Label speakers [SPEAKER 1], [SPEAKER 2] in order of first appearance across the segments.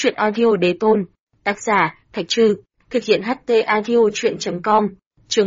[SPEAKER 1] Chuyện audio đế tôn. Tác giả, Thạch Trư. Thực hiện HT audio chuyện.com. Chương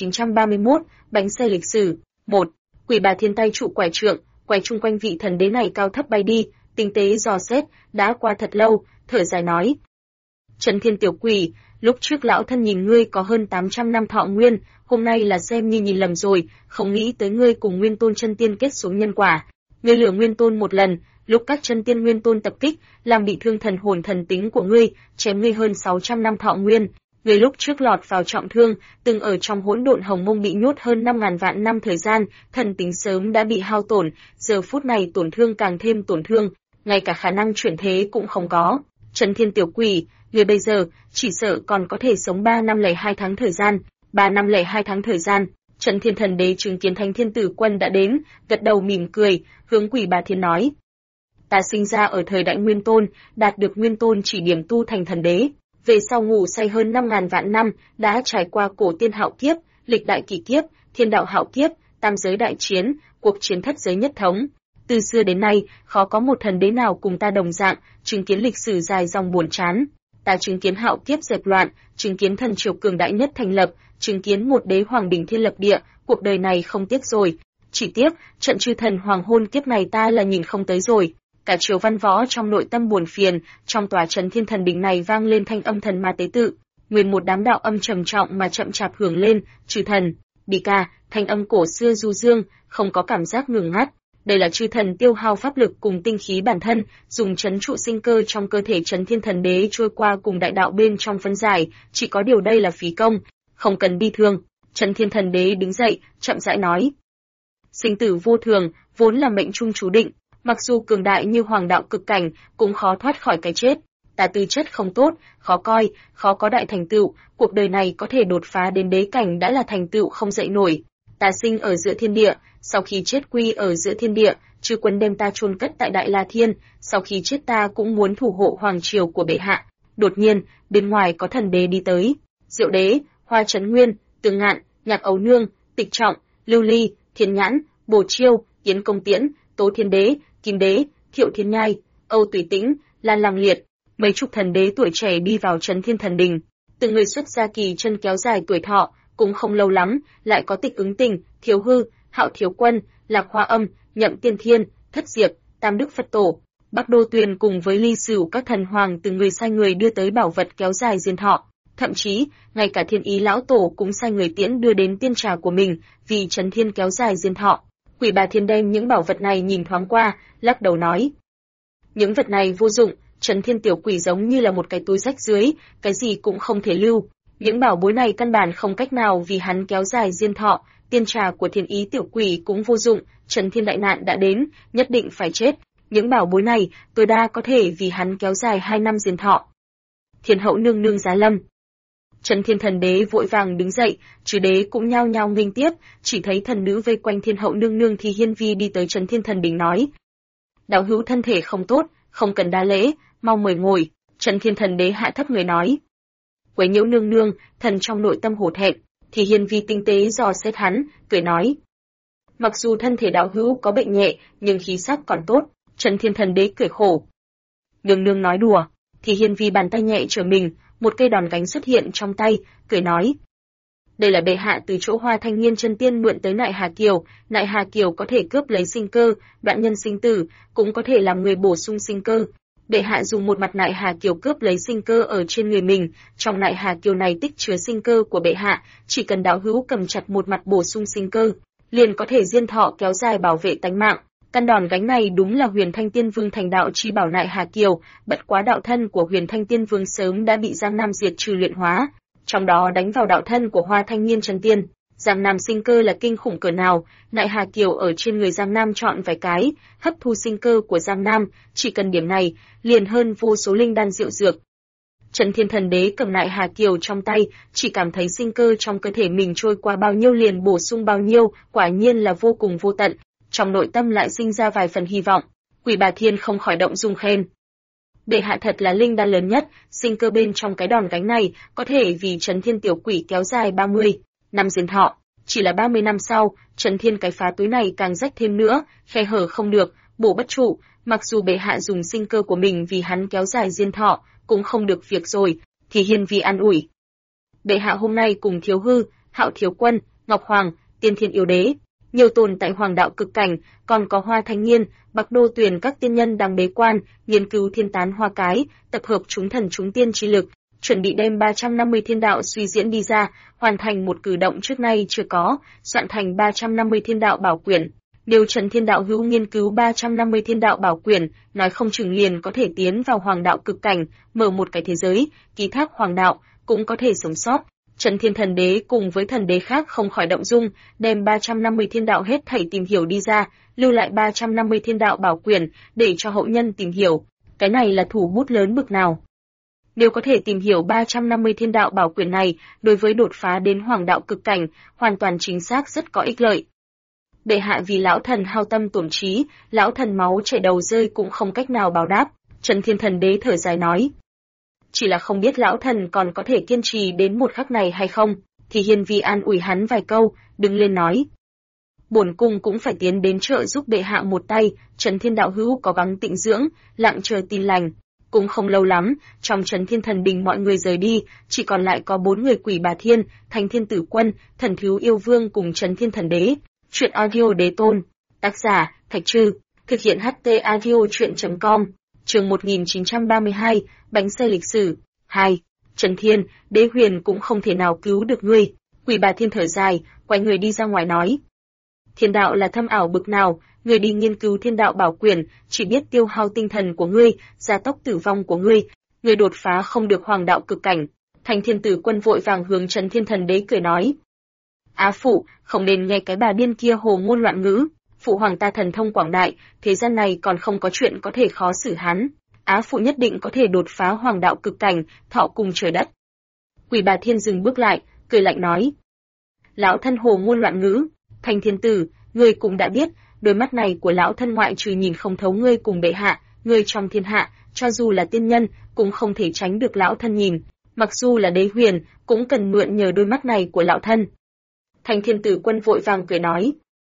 [SPEAKER 1] 1931, bánh xe lịch sử. 1. Quỷ bà thiên tay trụ quải trượng, quay chung quanh vị thần đế này cao thấp bay đi, tinh tế dò xét, đã qua thật lâu, thở dài nói. Trấn Thiên tiểu quỷ, lúc trước lão thân nhìn ngươi có hơn 800 năm thọ nguyên, hôm nay là xem như nhìn lầm rồi, không nghĩ tới ngươi cùng Nguyên Tôn chân tiên kết xuống nhân quả. Ngươi lừa Nguyên Tôn một lần, lúc các chân tiên Nguyên Tôn tập kích, làm bị thương thần hồn thần tính của ngươi, chém ngươi hơn 600 năm thọ nguyên. Ngươi lúc trước lọt vào trọng thương, từng ở trong hỗn độn hồng mông bị nhốt hơn 5.000 vạn năm thời gian, thần tính sớm đã bị hao tổn, giờ phút này tổn thương càng thêm tổn thương, ngay cả khả năng chuyển thế cũng không có. Trấn Thiên tiểu quỷ, ngươi bây giờ chỉ sợ còn có thể sống 3 năm lẻ 2 tháng thời gian, 3 năm lẻ 2 tháng thời gian. Trấn Thiên thần đế chứng kiến Thánh Thiên tử quân đã đến, gật đầu mỉm cười, hướng quỷ bà thiên nói: ta sinh ra ở thời đại Nguyên Tôn, đạt được Nguyên Tôn chỉ điểm tu thành thần đế, về sau ngủ say hơn 5.000 vạn năm, đã trải qua cổ tiên hạo kiếp, lịch đại kỳ kiếp, thiên đạo hạo kiếp, tam giới đại chiến, cuộc chiến thất giới nhất thống. Từ xưa đến nay, khó có một thần đế nào cùng ta đồng dạng, chứng kiến lịch sử dài dòng buồn chán. Ta chứng kiến hạo kiếp dẹp loạn, chứng kiến thần triều cường đại nhất thành lập, chứng kiến một đế hoàng đỉnh thiên lập địa, cuộc đời này không tiếc rồi. Chỉ tiếc, trận chư thần hoàng hôn kiếp này ta là nhìn không tới rồi. Cả triều văn võ trong nội tâm buồn phiền, trong tòa Trấn Thiên thần đỉnh này vang lên thanh âm thần ma tế tự, nguyên một đám đạo âm trầm trọng mà chậm chạp hưởng lên, chư thần, bi ca, thanh âm cổ xưa du dương, không có cảm giác ngừng ngắt. Đây là chư thần tiêu hao pháp lực cùng tinh khí bản thân, dùng trấn trụ sinh cơ trong cơ thể Trấn Thiên thần đế trôi qua cùng đại đạo bên trong phân giải, chỉ có điều đây là phí công, không cần bi thương. Trấn Thiên thần đế đứng dậy, chậm rãi nói: sinh tử vô thường, vốn là mệnh trung chú định, mặc dù cường đại như hoàng đạo cực cảnh, cũng khó thoát khỏi cái chết. Ta tư chất không tốt, khó coi, khó có đại thành tựu, cuộc đời này có thể đột phá đến đế cảnh đã là thành tựu không dậy nổi. Ta sinh ở giữa thiên địa, sau khi chết quy ở giữa thiên địa, chư quân đem ta chôn cất tại Đại La Thiên, sau khi chết ta cũng muốn thủ hộ hoàng triều của bệ hạ. Đột nhiên, bên ngoài có thần đế đi tới. Diệu đế, Hoa Trấn Nguyên, Tường Ngạn, Nhạc Ấu Nương, Tịch Trọng, Lưu Ly, Thiên Nhãn, Bồ Chiêu, Yến Công Tiễn, Tố Thiên Đế, Kim Đế, Thiệu Thiên Nhai, Âu Tùy Tĩnh, Lan Lăng Liệt, mấy chục thần đế tuổi trẻ đi vào Trấn Thiên thần đình. Từng người xuất gia kỳ chân kéo dài tuổi thọ, cũng không lâu lắm, lại có Tịch Ứng Tình, Thiếu Hư, Hạo Thiếu Quân, Lạc Hoa Âm, Nhậm Tiên Thiên, Thất Diệp, Tam Đức Phật Tổ, Bắc Đô Tuyền cùng với Ly Sửu các thần hoàng từng người sai người đưa tới bảo vật kéo dài diên thọ. Thậm chí, ngay cả Thiên Ý lão tổ cũng sai người tiễn đưa đến tiên trà của mình, vì Trấn Thiên kéo dài diên thọ. Quỷ bà thiên đem những bảo vật này nhìn thoáng qua, lắc đầu nói: những vật này vô dụng, Trấn Thiên tiểu quỷ giống như là một cái túi rách dưới, cái gì cũng không thể lưu. Những bảo bối này căn bản không cách nào vì hắn kéo dài diên thọ, tiên trà của Thiên Ý tiểu quỷ cũng vô dụng, Trấn Thiên đại nạn đã đến, nhất định phải chết. Những bảo bối này, tối đa có thể vì hắn kéo dài 2 năm diên thọ. Thiên hậu nương nương giá lâm. Trấn Thiên thần đế vội vàng đứng dậy, chư đế cũng nhao nhao nghênh tiếp, chỉ thấy thần nữ vây quanh Thiên hậu nương nương thì hiên vi đi tới Trấn Thiên thần đỉnh nói: đạo hữu thân thể không tốt, không cần đa lễ, mau mời ngồi. Trấn Thiên thần đế hạ thấp người nói: quấy nhiễu nương nương, thần trong nội tâm hổ thẹn. Thì hiên vi tinh tế dò xét hắn, cười nói: mặc dù thân thể đạo hữu có bệnh nhẹ, nhưng khí sắc còn tốt. Trấn Thiên thần đế cười khổ: nương nương nói đùa. Thì hiên vi bàn tay nhẹ trở mình, một cây đòn gánh xuất hiện trong tay, cười nói: đây là bệ hạ từ chỗ Hoa Thanh Niên chân tiên mượn tới Nại Hà Kiều, Nại Hà Kiều có thể cướp lấy sinh cơ, đoạn nhân sinh tử, cũng có thể làm người bổ sung sinh cơ. Bệ hạ dùng một mặt Nại Hà Kiều cướp lấy sinh cơ ở trên người mình, trong Nại Hà Kiều này tích chứa sinh cơ của bệ hạ, chỉ cần đạo hữu cầm chặt một mặt bổ sung sinh cơ, liền có thể diên thọ kéo dài bảo vệ tánh mạng. Căn đòn gánh này đúng là Huyền Thanh Tiên Vương thành đạo chi bảo Nại Hà Kiều, bất quá đạo thân của Huyền Thanh Tiên Vương sớm đã bị Giang Nam diệt trừ luyện hóa, trong đó đánh vào đạo thân của Hoa Thanh Niên chân tiên. Giang Nam sinh cơ là kinh khủng cỡ nào, Nại Hà Kiều ở trên người Giang Nam chọn vài cái, hấp thu sinh cơ của Giang Nam, chỉ cần điểm này, liền hơn vô số linh đan diệu dược. Trấn Thiên thần đế cầm Nại Hà Kiều trong tay, chỉ cảm thấy sinh cơ trong cơ thể mình trôi qua bao nhiêu liền bổ sung bao nhiêu, quả nhiên là vô cùng vô tận. Trong nội tâm lại sinh ra vài phần hy vọng, quỷ bà thiên không khỏi động dung khen: bệ hạ thật là linh đan lớn nhất, sinh cơ bên trong cái đòn gánh này có thể vì Trấn Thiên tiểu quỷ kéo dài 30 năm diên thọ. Chỉ là 30 năm sau, Trấn Thiên cái phá túi này càng rách thêm nữa, khe hở không được, bổ bất trụ, Mặc dù bệ hạ dùng sinh cơ của mình vì hắn kéo dài diên thọ, cũng không được việc rồi, thì hiên vi an ủi. Bệ hạ hôm nay cùng Thiếu Hư, Hạo Thiếu Quân, Ngọc Hoàng, Tiên Thiên Yêu Đế, nhiều tồn tại hoàng đạo cực cảnh, còn có Hoa Thanh Niên, Bạc Đô Tuyền các tiên nhân đang bế quan, nghiên cứu thiên tán hoa cái, tập hợp chúng thần chúng tiên chi lực, chuẩn bị đem 350 thiên đạo suy diễn đi ra, hoàn thành một cử động trước nay chưa có, soạn thành 350 thiên đạo bảo quyển. Nếu Trấn Thiên Đạo Hữu nghiên cứu 350 thiên đạo bảo quyển, nói không chừng liền có thể tiến vào hoàng đạo cực cảnh, mở một cái thế giới, ký thác hoàng đạo, cũng có thể sống sót. Trấn Thiên Thần Đế cùng với thần đế khác không khỏi động dung, đem 350 thiên đạo hết thảy tìm hiểu đi ra, lưu lại 350 thiên đạo bảo quyển, để cho hậu nhân tìm hiểu. Cái này là thủ bút lớn bực nào. Nếu có thể tìm hiểu 350 thiên đạo bảo quyển này, đối với đột phá đến hoàng đạo cực cảnh, hoàn toàn chính xác rất có ích lợi. Bệ hạ vì lão thần hao tâm tổn trí, lão thần máu chảy đầu rơi cũng không cách nào báo đáp, Trấn Thiên Thần Đế thở dài nói. Chỉ là không biết lão thần còn có thể kiên trì đến một khắc này hay không, thì hiên vi an ủi hắn vài câu, đứng lên nói. Bổn cung cũng phải tiến đến trợ giúp bệ hạ một tay, Trấn Thiên Đạo Hữu có gắng tịnh dưỡng, lặng chờ tin lành. Cũng không lâu lắm, trong Trấn Thiên Thần Đình mọi người rời đi, chỉ còn lại có 4 người Quỷ Bà Thiên, Thanh Thiên Tử Quân, Thần Thiếu Yêu Vương cùng Trấn Thiên Thần Đế. Chuyện audio đế tôn. Tác giả, Thạch Trư. Thực hiện HT audio chuyện.com. Chương 1932, bánh xe lịch sử. 2. Trấn Thiên, Đế Huyền cũng không thể nào cứu được ngươi. Quỷ Bà Thiên thở dài, quay người đi ra ngoài nói. Thiên đạo là thâm ảo bực nào, ngươi đi nghiên cứu thiên đạo bảo quyển, chỉ biết tiêu hao tinh thần của ngươi, gia tốc tử vong của ngươi đột phá không được hoàng đạo cực cảnh. Thanh Thiên Tử Quân vội vàng hướng Trấn Thiên Thần Đế cười nói. Á phụ, không nên nghe cái bà điên kia hồ ngôn loạn ngữ, phụ hoàng ta thần thông quảng đại, thế gian này còn không có chuyện có thể khó xử hắn. Á phụ nhất định có thể đột phá hoàng đạo cực cảnh, thọ cùng trời đất. Quỷ Bà Thiên dừng bước lại, cười lạnh nói. Lão thân hồ ngôn loạn ngữ, Thanh Thiên Tử, ngươi cũng đã biết, đôi mắt này của lão thân ngoại trừ nhìn không thấu ngươi cùng bệ hạ, ngươi trong thiên hạ, cho dù là tiên nhân, cũng không thể tránh được lão thân nhìn, mặc dù là Đế Huyền, cũng cần mượn nhờ đôi mắt này của lão thân. Thanh Thiên Tử Quân vội vàng cười nói.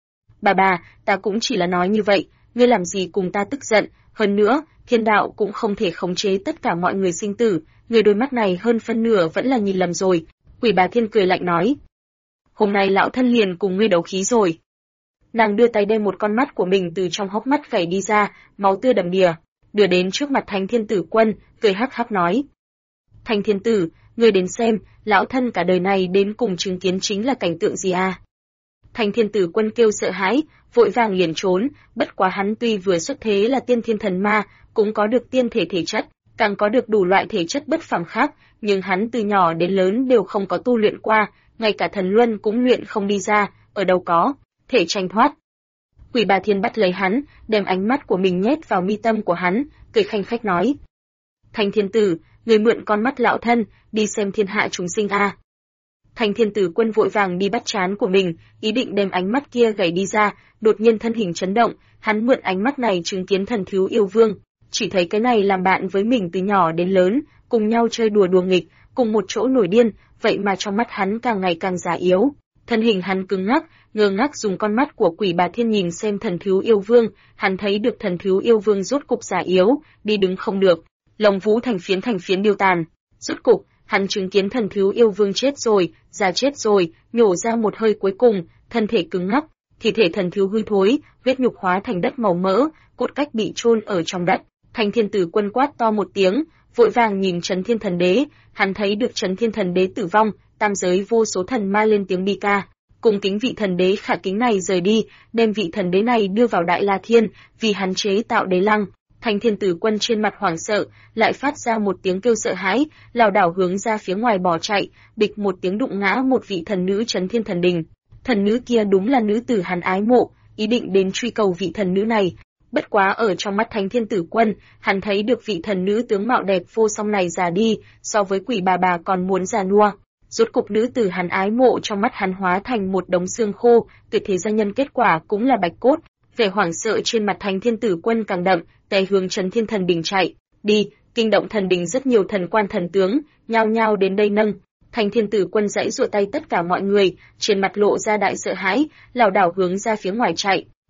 [SPEAKER 1] Bà, ta cũng chỉ là nói như vậy, ngươi làm gì cùng ta tức giận, hơn nữa, thiên đạo cũng không thể khống chế tất cả mọi người sinh tử, người đôi mắt này hơn phân nửa vẫn là nhìn lầm rồi. Quỷ Bà Thiên cười lạnh nói. Hôm nay lão thân liền cùng ngươi đấu khí rồi. Nàng đưa tay đem một con mắt của mình từ trong hốc mắt gảy đi ra, máu tươi đầm đìa, đưa đến trước mặt Thanh Thiên Tử Quân, cười hắc hắc nói. Thanh Thiên Tử, ngươi đến xem, lão thân cả đời này đến cùng chứng kiến chính là cảnh tượng gì à? Thanh Thiên Tử Quân kêu sợ hãi, vội vàng liền trốn, bất quá hắn tuy vừa xuất thế là tiên thiên thần ma, cũng có được tiên thể thể chất, càng có được đủ loại thể chất bất phàm khác, nhưng hắn từ nhỏ đến lớn đều không có tu luyện qua, ngay cả thần luân cũng luyện không đi ra, ở đâu có thể tranh thoát. Quỷ Bà Thiên bắt lấy hắn, đem ánh mắt của mình nhét vào mi tâm của hắn, cười khanh khách nói. Thanh Thiên Tử, người mượn con mắt lão thân, đi xem thiên hạ chúng sinh a. Thanh Thiên Tử Quân vội vàng đi bắt trán của mình, ý định đem ánh mắt kia gảy đi ra, đột nhiên thân hình chấn động, hắn mượn ánh mắt này chứng kiến Thần Thiếu Yêu Vương, chỉ thấy cái này làm bạn với mình từ nhỏ đến lớn, cùng nhau chơi đùa đùa nghịch, cùng một chỗ nổi điên, vậy mà trong mắt hắn càng ngày càng già yếu. Thân hình hắn cứng ngắc, ngơ ngác dùng con mắt của Quỷ Bà Thiên nhìn xem Thần Thiếu Yêu Vương, hắn thấy được Thần Thiếu Yêu Vương rốt cục già yếu, đi đứng không được, lông vũ thành phiến điêu tàn. Rốt cục, hắn chứng kiến Thần Thiếu Yêu Vương chết rồi, già chết rồi, nhổ ra một hơi cuối cùng, thân thể cứng ngắc, thi thể Thần Thiếu hư thối, huyết nhục hóa thành đất màu mỡ, cốt cách bị chôn ở trong đất. Thanh Thiên Tử Quân quát to một tiếng, vội vàng nhìn Trấn Thiên Thần Đế, hắn thấy được Trấn Thiên Thần Đế tử vong, tam giới vô số thần ma lên tiếng bi ca, cùng kính vị thần đế khả kính này rời đi, đem vị thần đế này đưa vào Đại La Thiên, vì hắn chế tạo đế lăng. Thanh Thiên Tử Quân trên mặt hoảng sợ, lại phát ra một tiếng kêu sợ hãi, lảo đảo hướng ra phía ngoài bỏ chạy, bịch một tiếng đụng ngã một vị thần nữ Trấn Thiên Thần Đình. Thần nữ kia đúng là nữ tử hắn ái mộ, ý định đến truy cầu vị thần nữ này. Bất quá ở trong mắt Thanh Thiên Tử Quân, hắn thấy được vị thần nữ tướng mạo đẹp vô song này già đi, so với Quỷ bà còn muốn già nua. Rốt cục nữ tử hắn ái mộ trong mắt hắn hóa thành một đống xương khô, tuyệt thế gia nhân kết quả cũng là bạch cốt. Vẻ hoảng sợ trên mặt Thanh Thiên Tử Quân càng đậm, tay hướng Trấn Thiên Thần Đình chạy đi, kinh động thần đình rất nhiều thần quan thần tướng, nhao nhao đến đây nâng. Thanh Thiên Tử Quân giãy giụa tay tất cả mọi người, trên mặt lộ ra đại sợ hãi, lảo đảo hướng ra phía ngoài chạy.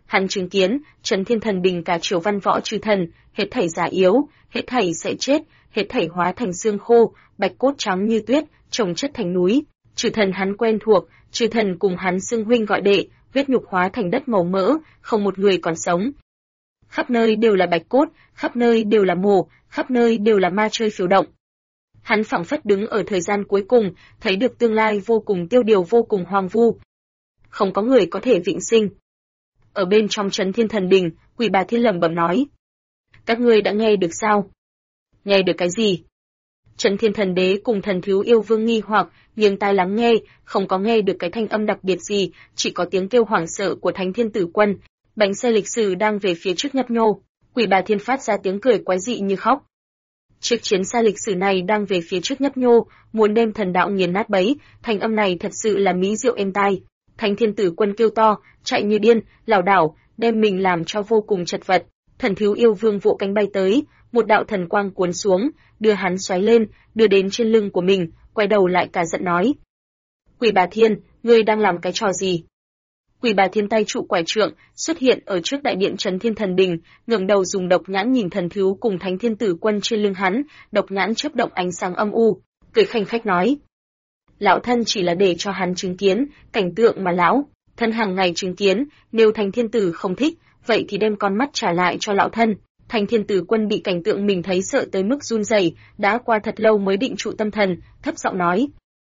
[SPEAKER 1] Hắn chứng kiến, Chấn Thiên Thần Bình cả triều văn võ chư thần, hết thảy già yếu, hết thảy sẽ chết, hết thảy hóa thành xương khô, bạch cốt trắng như tuyết, chồng chất thành núi. Chư thần hắn quen thuộc, chư thần cùng hắn xưng huynh gọi đệ, huyết nhục hóa thành đất màu mỡ, không một người còn sống. Khắp nơi đều là bạch cốt, khắp nơi đều là mồ, khắp nơi đều là ma chơi phiêu động. Hắn phảng phất đứng ở thời gian cuối cùng, thấy được tương lai vô cùng tiêu điều, vô cùng hoang vu. Không có người có thể vĩnh sinh. Ở bên trong Chấn Thiên Thần Đình, Quỷ Bà Thiên lẩm bẩm nói: "Các ngươi đã nghe được sao?" "Nghe được cái gì?" Chấn Thiên Thần Đế cùng Thần Thiếu Yêu Vương nghi hoặc, nghiêng tai lắng nghe, không có nghe được cái thanh âm đặc biệt gì, chỉ có tiếng kêu hoảng sợ của Thánh Thiên Tử Quân. Bánh xe lịch sử đang về phía trước nhấp nhô, Quỷ Bà Thiên phát ra tiếng cười quái dị như khóc. Chiếc chiến xa lịch sử này đang về phía trước nhấp nhô, muốn đem thần đạo nghiền nát bấy, thanh âm này thật sự là mỹ diệu êm tai. Thánh Thiên Tử Quân kêu to, chạy như điên, lảo đảo, đem mình làm cho vô cùng chật vật. Thần Thiếu Yêu Vương vỗ cánh bay tới, một đạo thần quang cuốn xuống, đưa hắn xoáy lên, đưa đến trên lưng của mình, quay đầu lại cả giận nói: "Quỷ Bà Thiên, ngươi đang làm cái trò gì?" Quỷ Bà Thiên tay trụ quải trượng, xuất hiện ở trước đại điện Chấn Thiên Thần Đình, ngẩng đầu dùng độc nhãn nhìn Thần Thiếu cùng Thánh Thiên Tử Quân trên lưng hắn, độc nhãn chớp động ánh sáng âm u, cười khanh khách nói: "Lão thân chỉ là để cho hắn chứng kiến cảnh tượng mà lão thân hàng ngày chứng kiến, nếu Thánh Thiên Tử không thích, vậy thì đem con mắt trả lại cho lão thân." Thánh Thiên Tử Quân bị cảnh tượng mình thấy sợ tới mức run rẩy, đã qua thật lâu mới định trụ tâm thần, thấp giọng nói: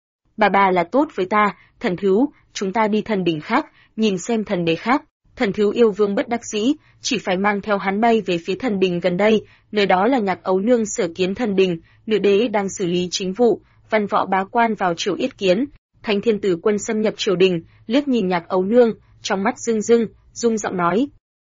[SPEAKER 1] Bà là tốt với ta, Thần Thiếu, chúng ta đi thần đỉnh khác, nhìn xem thần đế khác." Thần Thiếu Yêu Vương bất đắc dĩ, chỉ phải mang theo hắn bay về phía thần đình gần đây, nơi đó là Nhạc Ấu Nương sở kiến thần đình, nữ đế đang xử lý chính vụ, văn võ bá quan vào triều yết kiến. Thánh Thiên Tử Quân xâm nhập triều đình, liếc nhìn Nhạc Ấu Nương, trong mắt rung giọng nói: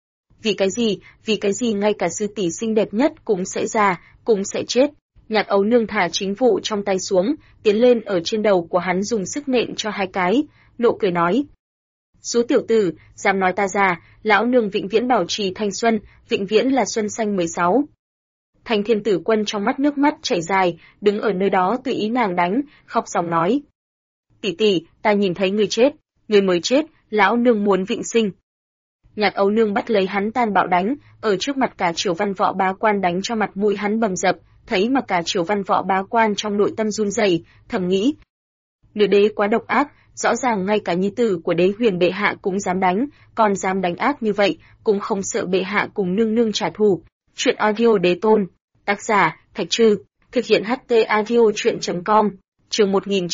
[SPEAKER 1] Vì cái gì ngay cả sư tỷ xinh đẹp nhất cũng sẽ già, cũng sẽ chết." Nhạc Ấu Nương thả chính vụ trong tay xuống, tiến lên ở trên đầu của hắn dùng sức nện cho 2 cái, nộ cười nói: "Số tiểu tử, dám nói ta già, lão nương vĩnh viễn bảo trì thanh xuân, vĩnh viễn là xuân xanh 16. Thánh Thiên Tử Quân trong mắt nước mắt chảy dài, đứng ở nơi đó tùy ý nàng đánh, khóc ròng nói: "Tỷ tỷ, ta nhìn thấy ngươi chết, ngươi mới chết, lão nương muốn vĩnh sinh." Nhạc Ấu Nương bắt lấy hắn tàn bạo đánh, ở trước mặt cả triều văn võ bá quan đánh cho mặt mũi hắn bầm dập, thấy mà cả triều văn võ bá quan trong nội tâm run rẩy, thầm nghĩ: nữ đế quá độc ác, rõ ràng ngay cả nhi tử của Đế Huyền bệ hạ cũng dám đánh, còn dám đánh ác như vậy, cũng không sợ bệ hạ cùng nương nương trả thù. Truyện audio đế tôn, tác giả Thạch Trư, thực hiện HT audio truyện.com, chương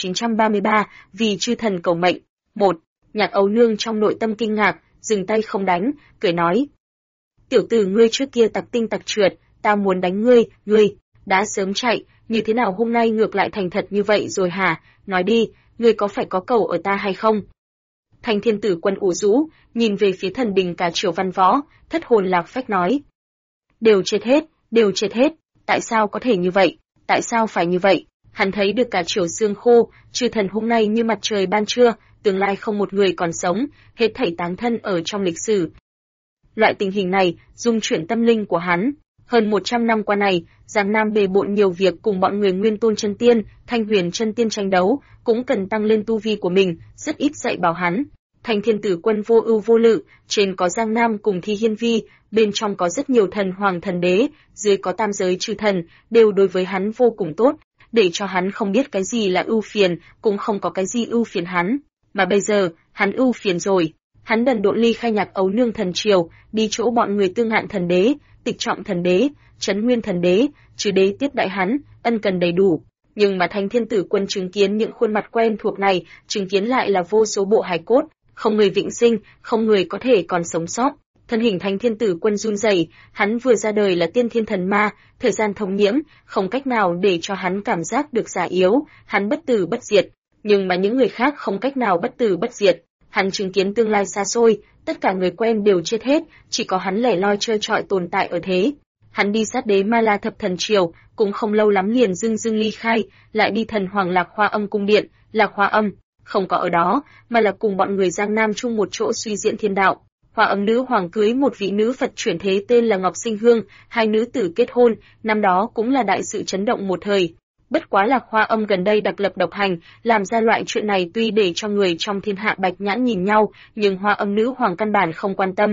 [SPEAKER 1] 1933, vì chư thần cầu mệnh. 1. Nhạc Ấu Nương trong nội tâm kinh ngạc, dừng tay không đánh, cười nói: "Tiểu tử ngươi trước kia tặc tinh tặc trượt, ta muốn đánh ngươi, ngươi đã sớm chạy, như thế nào hôm nay ngược lại thành thật như vậy rồi hả? Nói đi, ngươi có phải có cầu ở ta hay không?" Thánh Thiên Tử Quân ủ rũ, nhìn về phía thần đình cả triều văn võ, thất hồn lạc phách nói: đều chết hết, tại sao có thể như vậy, tại sao phải như vậy? Hắn thấy được cả triều xương khô, chư thần hôm nay như mặt trời ban trưa, tương lai không một người còn sống, hết thảy táng thân ở trong lịch sử. Loại tình hình này, dung chuyển tâm linh của hắn. Hơn 100 năm qua này, Giang Nam bề bộn nhiều việc cùng bọn người Nguyên Tôn Chân Tiên, Thanh Huyền Chân Tiên tranh đấu, cũng cần tăng lên tu vi của mình, rất ít dạy bảo hắn. Thánh Thiên Tử Quân vô ưu vô lự, trên có Giang Nam cùng Thi Hiên Vi, bên trong có rất nhiều thần hoàng thần đế, dưới có tam giới chư thần, đều đối với hắn vô cùng tốt, để cho hắn không biết cái gì là ưu phiền, cũng không có cái gì ưu phiền hắn. Mà bây giờ, hắn ưu phiền rồi. Hắn đần độn ly khai Nhạc Ấu Nương thần triều, đi chỗ bọn người Tương Ngạn thần đế, Tịch Trọng thần đế, Trấn Nguyên thần đế, Trừ đế tiếp đại hắn, ân cần đầy đủ. Nhưng mà Thánh Thiên Tử Quân chứng kiến những khuôn mặt quen thuộc này, chứng kiến lại là vô số bộ hài cốt, không người vĩnh sinh, không người có thể còn sống sót. Thân hình Thánh Thiên Tử Quân run rẩy, hắn vừa ra đời là tiên thiên thần ma, thời gian thống nhiễm, không cách nào để cho hắn cảm giác được già yếu, hắn bất tử bất diệt. Nhưng mà những người khác không cách nào bất tử bất diệt. Hắn chứng kiến tương lai xa xôi, tất cả người quen đều chết hết, chỉ có hắn lẻ loi trơ trọi tồn tại ở thế. Hắn đi sát đế Ma La thập thần triều, cũng không lâu lắm liền dưng ly khai, lại đi thần hoàng Lạc Hoa Âm cung điện, Lạc Hoa Âm không có ở đó, mà là cùng bọn người Giang Nam chung một chỗ suy diễn thiên đạo. Hoa Âm nữ hoàng cưới một vị nữ Phật chuyển thế tên là Ngọc Sinh Hương, hai nữ tử kết hôn, năm đó cũng là đại sự chấn động một thời. Bất quá Lạc Hoa Âm gần đây đặc lập độc hành, làm ra loại chuyện này tuy để cho người trong thiên hạ bạch nhãn nhìn nhau, nhưng Hoa Âm nữ hoàng căn bản không quan tâm,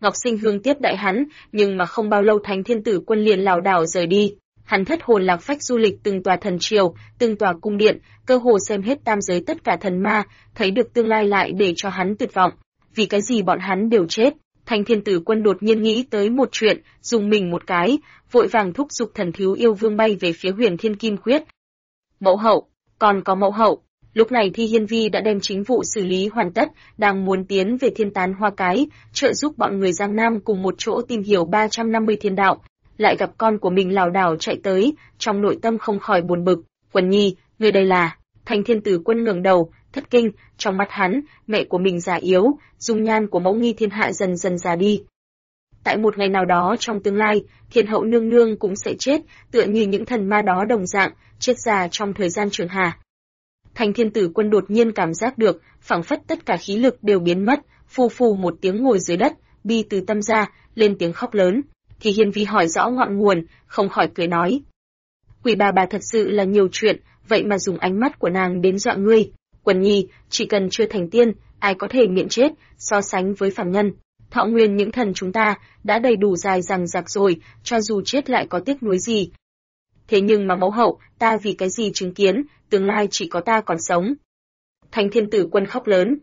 [SPEAKER 1] Ngọc Sinh Hương tiếp đại hắn, nhưng mà không bao lâu Thánh Thiên Tử Quân liền lảo đảo rời đi. Hắn thất hồn lạc phách du lịch từng tòa thần triều, từng tòa cung điện, cơ hồ xem hết tam giới tất cả thần ma, thấy được tương lai lại để cho hắn tuyệt vọng. Vì cái gì bọn hắn đều chết? Thánh Thiên Tử Quân đột nhiên nghĩ tới một chuyện, dùng mình một cái, vội vàng thúc giục thần thiếu yêu vương bay về phía Huyền Thiên Kim Khuyết. Mẫu hậu, còn có mẫu hậu. Lúc này Thi Hiên Vi đã đem chính vụ xử lý hoàn tất, đang muốn tiến về Thiên Tán Hoa Cái, trợ giúp bọn người Giang Nam cùng một chỗ tìm hiểu 350 thiên đạo, lại gặp con của mình lảo đảo chạy tới, trong nội tâm không khỏi buồn bực. Quân Nhi, người đây là? Thánh Thiên Tử Quân ngẩng đầu, thất kinh, trong mắt hắn, mẹ của mình già yếu, dung nhan của mẫu nghi thiên hạ dần dần già đi. Tại một ngày nào đó trong tương lai, Thiên hậu nương nương cũng sẽ chết, tựa như những thần ma đó đồng dạng, chết già trong thời gian trường hà. Thánh Thiên Tử Quân đột nhiên cảm giác được, phảng phất tất cả khí lực đều biến mất, phù phù một tiếng ngồi dưới đất, bi từ tâm ra, lên tiếng khóc lớn. Thì Hiên Vi hỏi rõ ngọn nguồn, không khỏi cười nói: Quỷ bà thật sự là nhiều chuyện, vậy mà dùng ánh mắt của nàng đến dọa ngươi. Quân Nhi, chỉ cần chưa thành tiên, ai có thể miễn chết, so sánh với phàm nhân. Thọ nguyên những thần chúng ta đã đầy đủ dài dằng dặc rồi, cho dù chết lại có tiếc nuối gì. Thế nhưng mà mẫu hậu, ta vì cái gì chứng kiến, tương lai chỉ có ta còn sống. Thánh Thiên Tử Quân khóc lớn.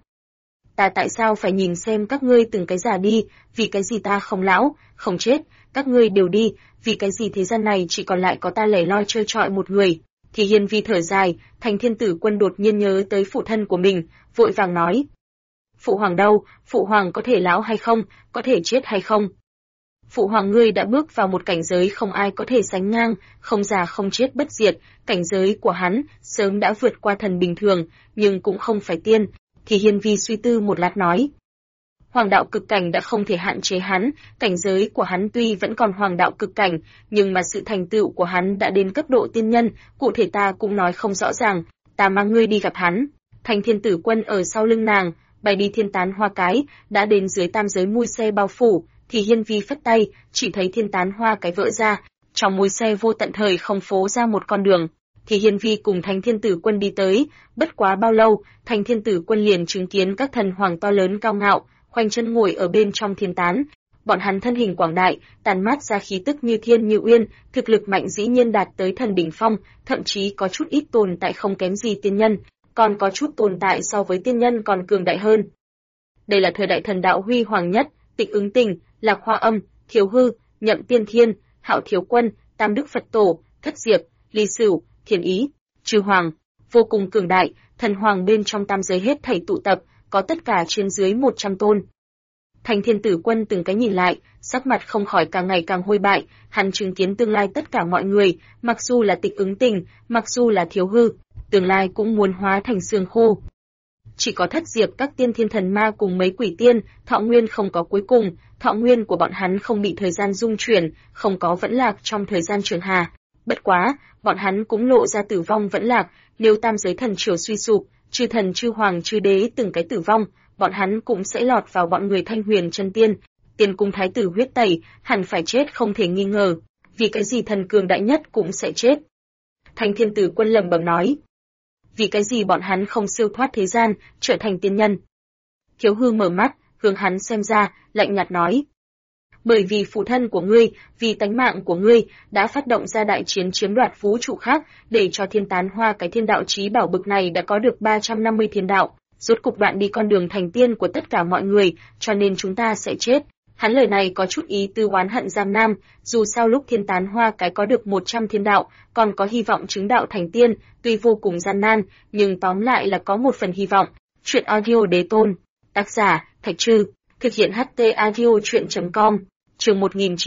[SPEAKER 1] Ta tại sao phải nhìn xem các ngươi từng cái già đi, vì cái gì ta không lão, không chết, các ngươi đều đi, vì cái gì thế gian này chỉ còn lại có ta lẻ loi trơ trọi một người. Thì Hiên Vi thở dài, Thánh Thiên Tử Quân đột nhiên nhớ tới phụ thân của mình, vội vàng nói: Phụ hoàng đâu, phụ hoàng có thể lão hay không, có thể chết hay không? Phụ hoàng ngươi đã bước vào một cảnh giới không ai có thể sánh ngang, không già không chết bất diệt, cảnh giới của hắn sớm đã vượt qua thần bình thường, nhưng cũng không phải tiên. Thì Hiên Vi suy tư một lát nói: Hoàng đạo cực cảnh đã không thể hạn chế hắn, cảnh giới của hắn tuy vẫn còn hoàng đạo cực cảnh, nhưng mà sự thành tựu của hắn đã đến cấp độ tiên nhân, cụ thể ta cũng nói không rõ ràng, ta mang ngươi đi gặp hắn. Thánh Thiên Tử Quân ở sau lưng nàng, bay đi Thiên Tán Hoa Cái, đã đến dưới tam giới mui xe bao phủ. Thì Hiên Vi phất tay, chỉ thấy Thiên Tán Hoa Cái vỡ ra, trong mui xe vô tận thời không phố ra một con đường. Thì Hiên Vi cùng Thánh Thiên Tử Quân đi tới, bất quá bao lâu, Thánh Thiên Tử Quân liền chứng kiến các thần hoàng to lớn cao ngạo, khoanh chân ngồi ở bên trong thiên tán. Bọn hắn thân hình quảng đại, tàn mát ra khí tức như thiên như uyên, thực lực mạnh dĩ nhiên đạt tới thần đỉnh phong, thậm chí có chút ít tồn tại không kém gì tiên nhân, còn có chút tồn tại so với tiên nhân còn cường đại hơn. Đây là thời đại thần đạo huy hoàng nhất, Tịch Ứng Tình, Lạc Hoa Âm, Thiếu Hư, Nhậm Tiên Thiên, Hạo Thiếu Quân, Tam Đức Phật Tổ, Thất Diệp, Ly Sửu, Thiên Ý, Chư Hoàng, vô cùng cường đại, thần hoàng bên trong tam giới hết thảy tụ tập, có tất cả trên dưới 100 tôn. Thánh Thiên Tử Quân từng cái nhìn lại, sắc mặt không khỏi càng ngày càng hôi bại, hắn chứng kiến tương lai tất cả mọi người, mặc dù là Tịch Ứng Tình, mặc dù là Thiếu Hư, tương lai cũng muốn hóa thành xương khô. Chỉ có Thất Diệp các tiên thiên thần ma cùng mấy quỷ tiên, thọ nguyên không có cuối cùng, thọ nguyên của bọn hắn không bị thời gian dung chuyển, không có vẫn lạc trong thời gian trường hà. Bất quá, bọn hắn cũng lộ ra tử vong vẫn lạc, nếu tam giới thần triều suy sụp, chư thần chư hoàng chư đế từng cái tử vong, bọn hắn cũng sẽ lọt vào bọn người Thanh Huyền chân tiên. Tiên cung thái tử huyết tẩy, hẳn phải chết không thể nghi ngờ, vì cái gì thần cường đại nhất cũng sẽ chết. Thánh Thiên Tử Quân lẩm bẩm nói: Vì cái gì bọn hắn không siêu thoát thế gian, trở thành tiên nhân? Thiếu Hư mở mắt, hướng hắn xem ra, lạnh nhạt nói: Bởi vì phụ thân của ngươi, vì tánh mạng của ngươi, đã phát động ra đại chiến chiếm đoạt vũ trụ khác, để cho Thiên Tán Hoa Cái thiên đạo chí bảo bực này đã có được 350 thiên đạo, rốt cục đoạn đi con đường thành tiên của tất cả mọi người, cho nên chúng ta sẽ chết. Hắn lời này có chút ý tư oán hận Giang Nam, dù sao lúc Thiên Tán Hoa Cái có được 100 thiên đạo, còn có hy vọng chứng đạo thành tiên, tuy vô cùng gian nan, nhưng tóm lại là có một phần hy vọng. Chuyện audio đế tôn, tác giả Thạch Trư, thực hiện HT audio truyện.com, chương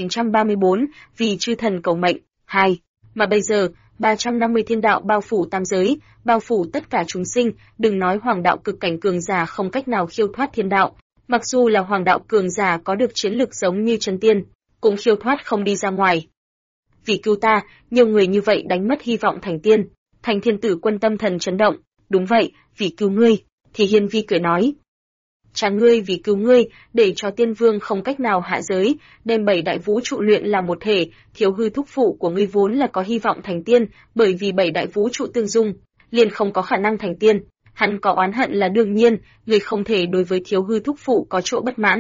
[SPEAKER 1] 1934, vì chư thần cầu mệnh, 2. Mà bây giờ, 350 thiên đạo bao phủ tam giới, bao phủ tất cả chúng sinh, đừng nói hoàng đạo cực cảnh cường giả không cách nào khiêu thoát thiên đạo. Mặc dù là hoàng đạo cường giả có được chiến lực giống như chân tiên, cũng khiêu thoát không đi ra ngoài. Vì cứu ta, nhiều người như vậy đánh mất hy vọng thành tiên. Thánh Thiên Tử Quân tâm thần chấn động. Đúng vậy, vì cứu ngươi. Thì Hiên Vi cười nói: Cha ngươi vì cứu ngươi, để cho tiên vương không cách nào hạ giới, đem 7 đại vũ trụ luyện là một thể. Thiếu Hư thúc phụ của ngươi vốn là có hy vọng thành tiên, bởi vì 7 đại vũ trụ tương dung, liền không có khả năng thành tiên. Hắn có oán hận là đương nhiên, người không thể đối với Thiếu Hư thúc phụ có chỗ bất mãn.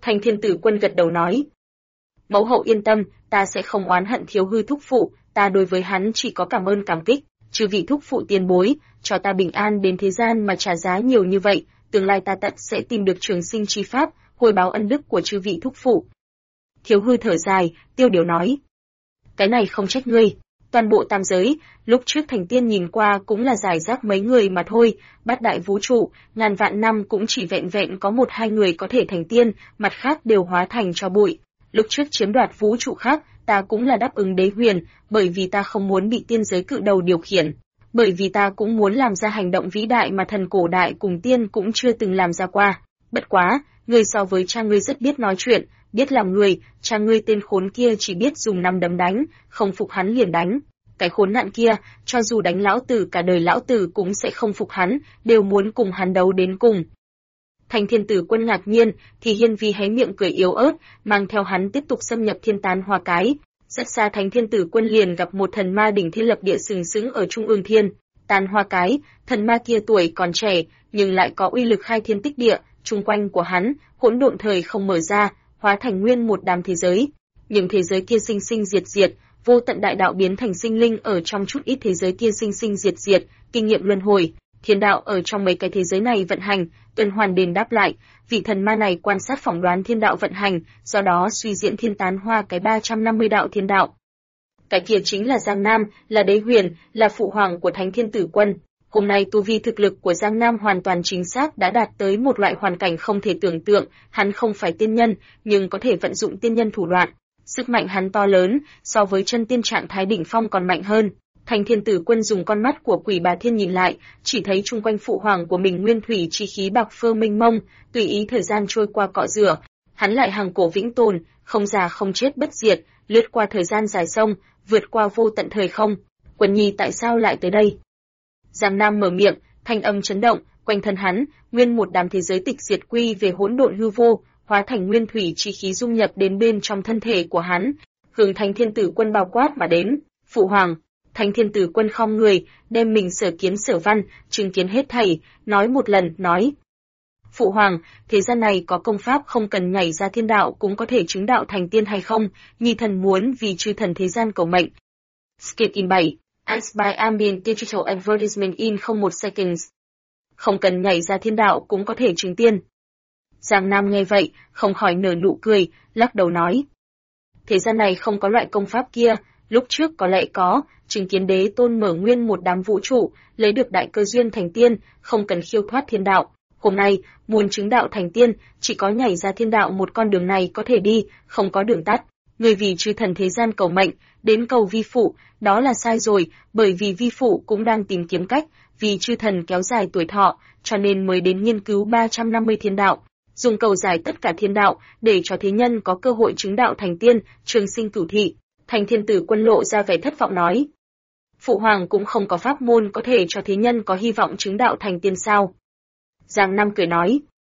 [SPEAKER 1] Thanh Thiên Tử Quân gật đầu nói. Mẫu hậu yên tâm, ta sẽ không oán hận Thiếu Hư thúc phụ, ta đối với hắn chỉ có cảm ơn cảm kích, chư vị thúc phụ tiền bối, cho ta bình an đến thế gian mà trả giá nhiều như vậy, tương lai ta tận sẽ tìm được trường sinh chi pháp, hồi báo ân đức của chư vị thúc phụ. Thiếu Hư thở dài, tiêu điều nói. Cái này không trách ngươi, toàn bộ tam giới, lúc trước thành tiên nhìn qua cũng là giải rác mấy người mà thôi, bát đại vũ trụ, ngàn vạn năm cũng chỉ vẹn vẹn có một hai người có thể thành tiên, mặt khác đều hóa thành tro bụi. Lúc trước chiếm đoạt vũ trụ khác, ta cũng là đáp ứng đế huyền, bởi vì ta không muốn bị tiên giới cự đầu điều khiển. Bởi vì ta cũng muốn làm ra hành động vĩ đại mà thần cổ đại cùng tiên cũng chưa từng làm ra qua. Bất quá, ngươi so với cha ngươi rất biết nói chuyện, biết làm người, cha ngươi tên khốn kia chỉ biết dùng năm đấm đánh, không phục hắn liền đánh. Cái khốn nạn kia, cho dù đánh lão tử cả đời lão tử cũng sẽ không phục hắn, đều muốn cùng hắn đấu đến cùng. Thanh Thiên Tử Quân ngạc nhiên, thì Hiên Vi hé miệng cười yếu ớt, mang theo hắn tiếp tục xâm nhập Thiên Tán Hoa Cái. Rất xa Thánh Thiên Tử Quân liền gặp một thần ma đỉnh thiên lập địa sừng sững ở trung ương thiên Tán Hoa Cái, thần ma kia tuổi còn trẻ, nhưng lại có uy lực khai thiên tích địa, chung quanh của hắn, hỗn độn thời không mở ra, hóa thành nguyên một đám thế giới. Những thế giới kia sinh sinh diệt diệt, vô tận đại đạo biến thành sinh linh ở trong chút ít thế giới kia sinh sinh diệt diệt, kinh nghiệm luân hồi. Thiên đạo ở trong mấy cái thế giới này vận hành, tuần hoàn đền đáp lại, vị thần ma này quan sát phỏng đoán thiên đạo vận hành, do đó suy diễn Thiên Tán Hoa Cái 350 đạo thiên đạo. Cái kia chính là Giang Nam, là đế huyền, là phụ hoàng của Thánh Thiên Tử Quân. Hôm nay tu vi thực lực của Giang Nam hoàn toàn chính xác đã đạt tới một loại hoàn cảnh không thể tưởng tượng, hắn không phải tiên nhân, nhưng có thể vận dụng tiên nhân thủ đoạn. Sức mạnh hắn to lớn, so với chân tiên trạng thái đỉnh phong còn mạnh hơn. Thanh Thiên Tử Quân dùng con mắt của Quỷ Bà Thiên nhìn lại, chỉ thấy chung quanh phụ hoàng của mình nguyên thủy chi khí bạc phơ mênh mông, tùy ý thời gian trôi qua cọ rửa, hắn lại hàng cổ vĩnh tồn, không già không chết bất diệt, lướt qua thời gian dài sông, vượt qua vô tận thời không. Quần Nhi tại sao lại tới đây? Giang Nam mở miệng, thanh âm chấn động, quanh thân hắn, nguyên một đám thế giới tịch diệt quy về hỗn độn hư vô, hóa thành nguyên thủy chi khí dung nhập đến bên trong thân thể của hắn, hướng Thánh Thiên Tử Quân bao quát mà đến. Phụ hoàng. Thánh Thiên Tử Quân khom người, đem mình sở kiến sở văn, chứng kiến hết thảy, nói một lần, nói. Phụ hoàng, thế gian này có công pháp không cần nhảy ra thiên đạo cũng có thể chứng đạo thành tiên hay không? Nhi thần muốn vì chư thần thế gian cầu mệnh. Skip in 7. Ads by Ambient Digital Advertisement in 01 seconds. Không cần nhảy ra thiên đạo cũng có thể chứng tiên. Giang Nam nghe vậy, không khỏi nở nụ cười, lắc đầu nói. Thế gian này không có loại công pháp kia, lúc trước có lẽ có, chứng kiến đế tôn mở nguyên một đám vũ trụ, lấy được đại cơ duyên thành tiên, không cần khiêu thoát thiên đạo. Hôm nay, muốn chứng đạo thành tiên, chỉ có nhảy ra thiên đạo một con đường này có thể đi, không có đường tắt. Người vì chư thần thế gian cầu mệnh, đến cầu vi phụ, đó là sai rồi, bởi vì vi phụ cũng đang tìm kiếm cách, vì chư thần kéo dài tuổi thọ, cho nên mới đến nghiên cứu 350 thiên đạo. Dùng cầu giải tất cả thiên đạo, để cho thế nhân có cơ hội chứng đạo thành tiên, trường sinh cửu thị. Thanh Thiên Tử Quân lộ ra vẻ thất vọng nói. Phụ hoàng cũng không có pháp môn có thể cho thế nhân có hy vọng chứng đạo thành tiên sao? Giang Nam cười nói.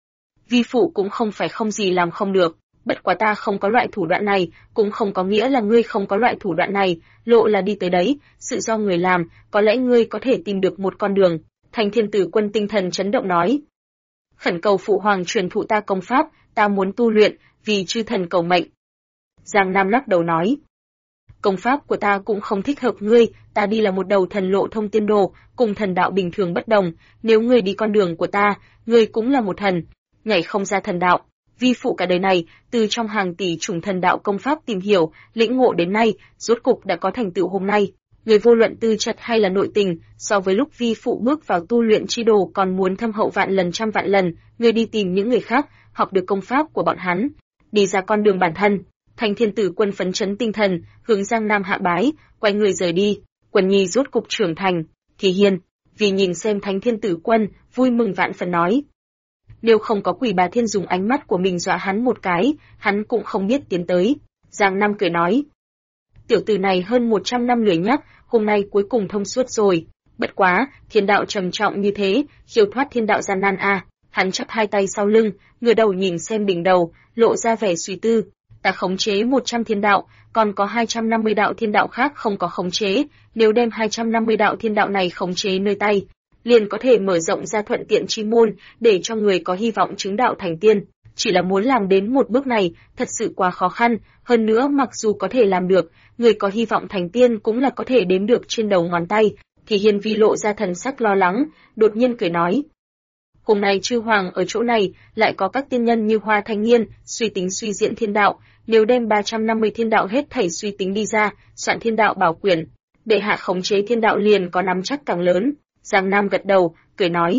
[SPEAKER 1] Vi phụ cũng không phải không gì làm không được, bất quá ta không có loại thủ đoạn này, cũng không có nghĩa là ngươi không có loại thủ đoạn này, lộ là đi tới đấy, sự do người làm, có lẽ ngươi có thể tìm được một con đường. Thanh Thiên Tử Quân tinh thần chấn động nói. Khẩn cầu phụ hoàng truyền thụ ta công pháp, ta muốn tu luyện, vì chư thần cầu mệnh. Giang Nam lắc đầu nói. Công pháp của ta cũng không thích hợp ngươi, ta đi là một đầu thần lộ thông tiên đồ, cùng thần đạo bình thường bất đồng, nếu ngươi đi con đường của ta, ngươi cũng là một thần, nhảy không ra thần đạo. Vi phụ cả đời này, từ trong hàng tỷ chủng thần đạo công pháp tìm hiểu, lĩnh ngộ đến nay, rốt cục đã có thành tựu hôm nay. Người vô luận tư chất hay là nội tình, so với lúc vi phụ bước vào tu luyện chi đồ còn muốn thâm hậu vạn lần trăm vạn lần, người đi tìm những người khác, học được công pháp của bọn hắn, đi ra con đường bản thân. Thanh Thiên Tử Quân phấn chấn tinh thần, hướng Giang Nam hạ bái, quay người rời đi. Quần Nhi rốt cục trưởng thành. Thì Hiên, vì nhìn xem Thánh Thiên Tử Quân, vui mừng vạn phần nói. Nếu không có Quỷ Bà Thiên dùng ánh mắt của mình dọa hắn một cái, hắn cũng không biết tiến tới. Giang Nam cười nói. Tiểu tử này hơn 100 năm lười nhắc, hôm nay cuối cùng thông suốt rồi. Bất quá, thiên đạo trầm trọng như thế, khiêu thoát thiên đạo gian nan a. Hắn chắp hai tay sau lưng, ngửa đầu nhìn xem đỉnh đầu, lộ ra vẻ suy tư. Ta khống chế 100 thiên đạo, còn có 250 đạo thiên đạo khác không có khống chế, nếu đem 250 đạo thiên đạo này khống chế nơi tay, liền có thể mở rộng ra thuận tiện chi môn, để cho người có hy vọng chứng đạo thành tiên. chỉ là muốn làm đến một bước này, thật sự quá khó khăn, hơn nữa mặc dù có thể làm được, người có hy vọng thành tiên cũng là có thể đếm được trên đầu ngón tay, thì Hiên Vi lộ ra thần sắc lo lắng, đột nhiên cười nói. Hôm nay chư hoàng ở chỗ này, lại có các tiên nhân như Hoa Thanh Niên, suy tính suy diễn thiên đạo, nếu đem 350 thiên đạo hết thảy suy tính đi ra, soạn thiên đạo bảo quyển, bệ hạ khống chế thiên đạo liền có nắm chắc càng lớn. Giang Nam gật đầu, cười nói.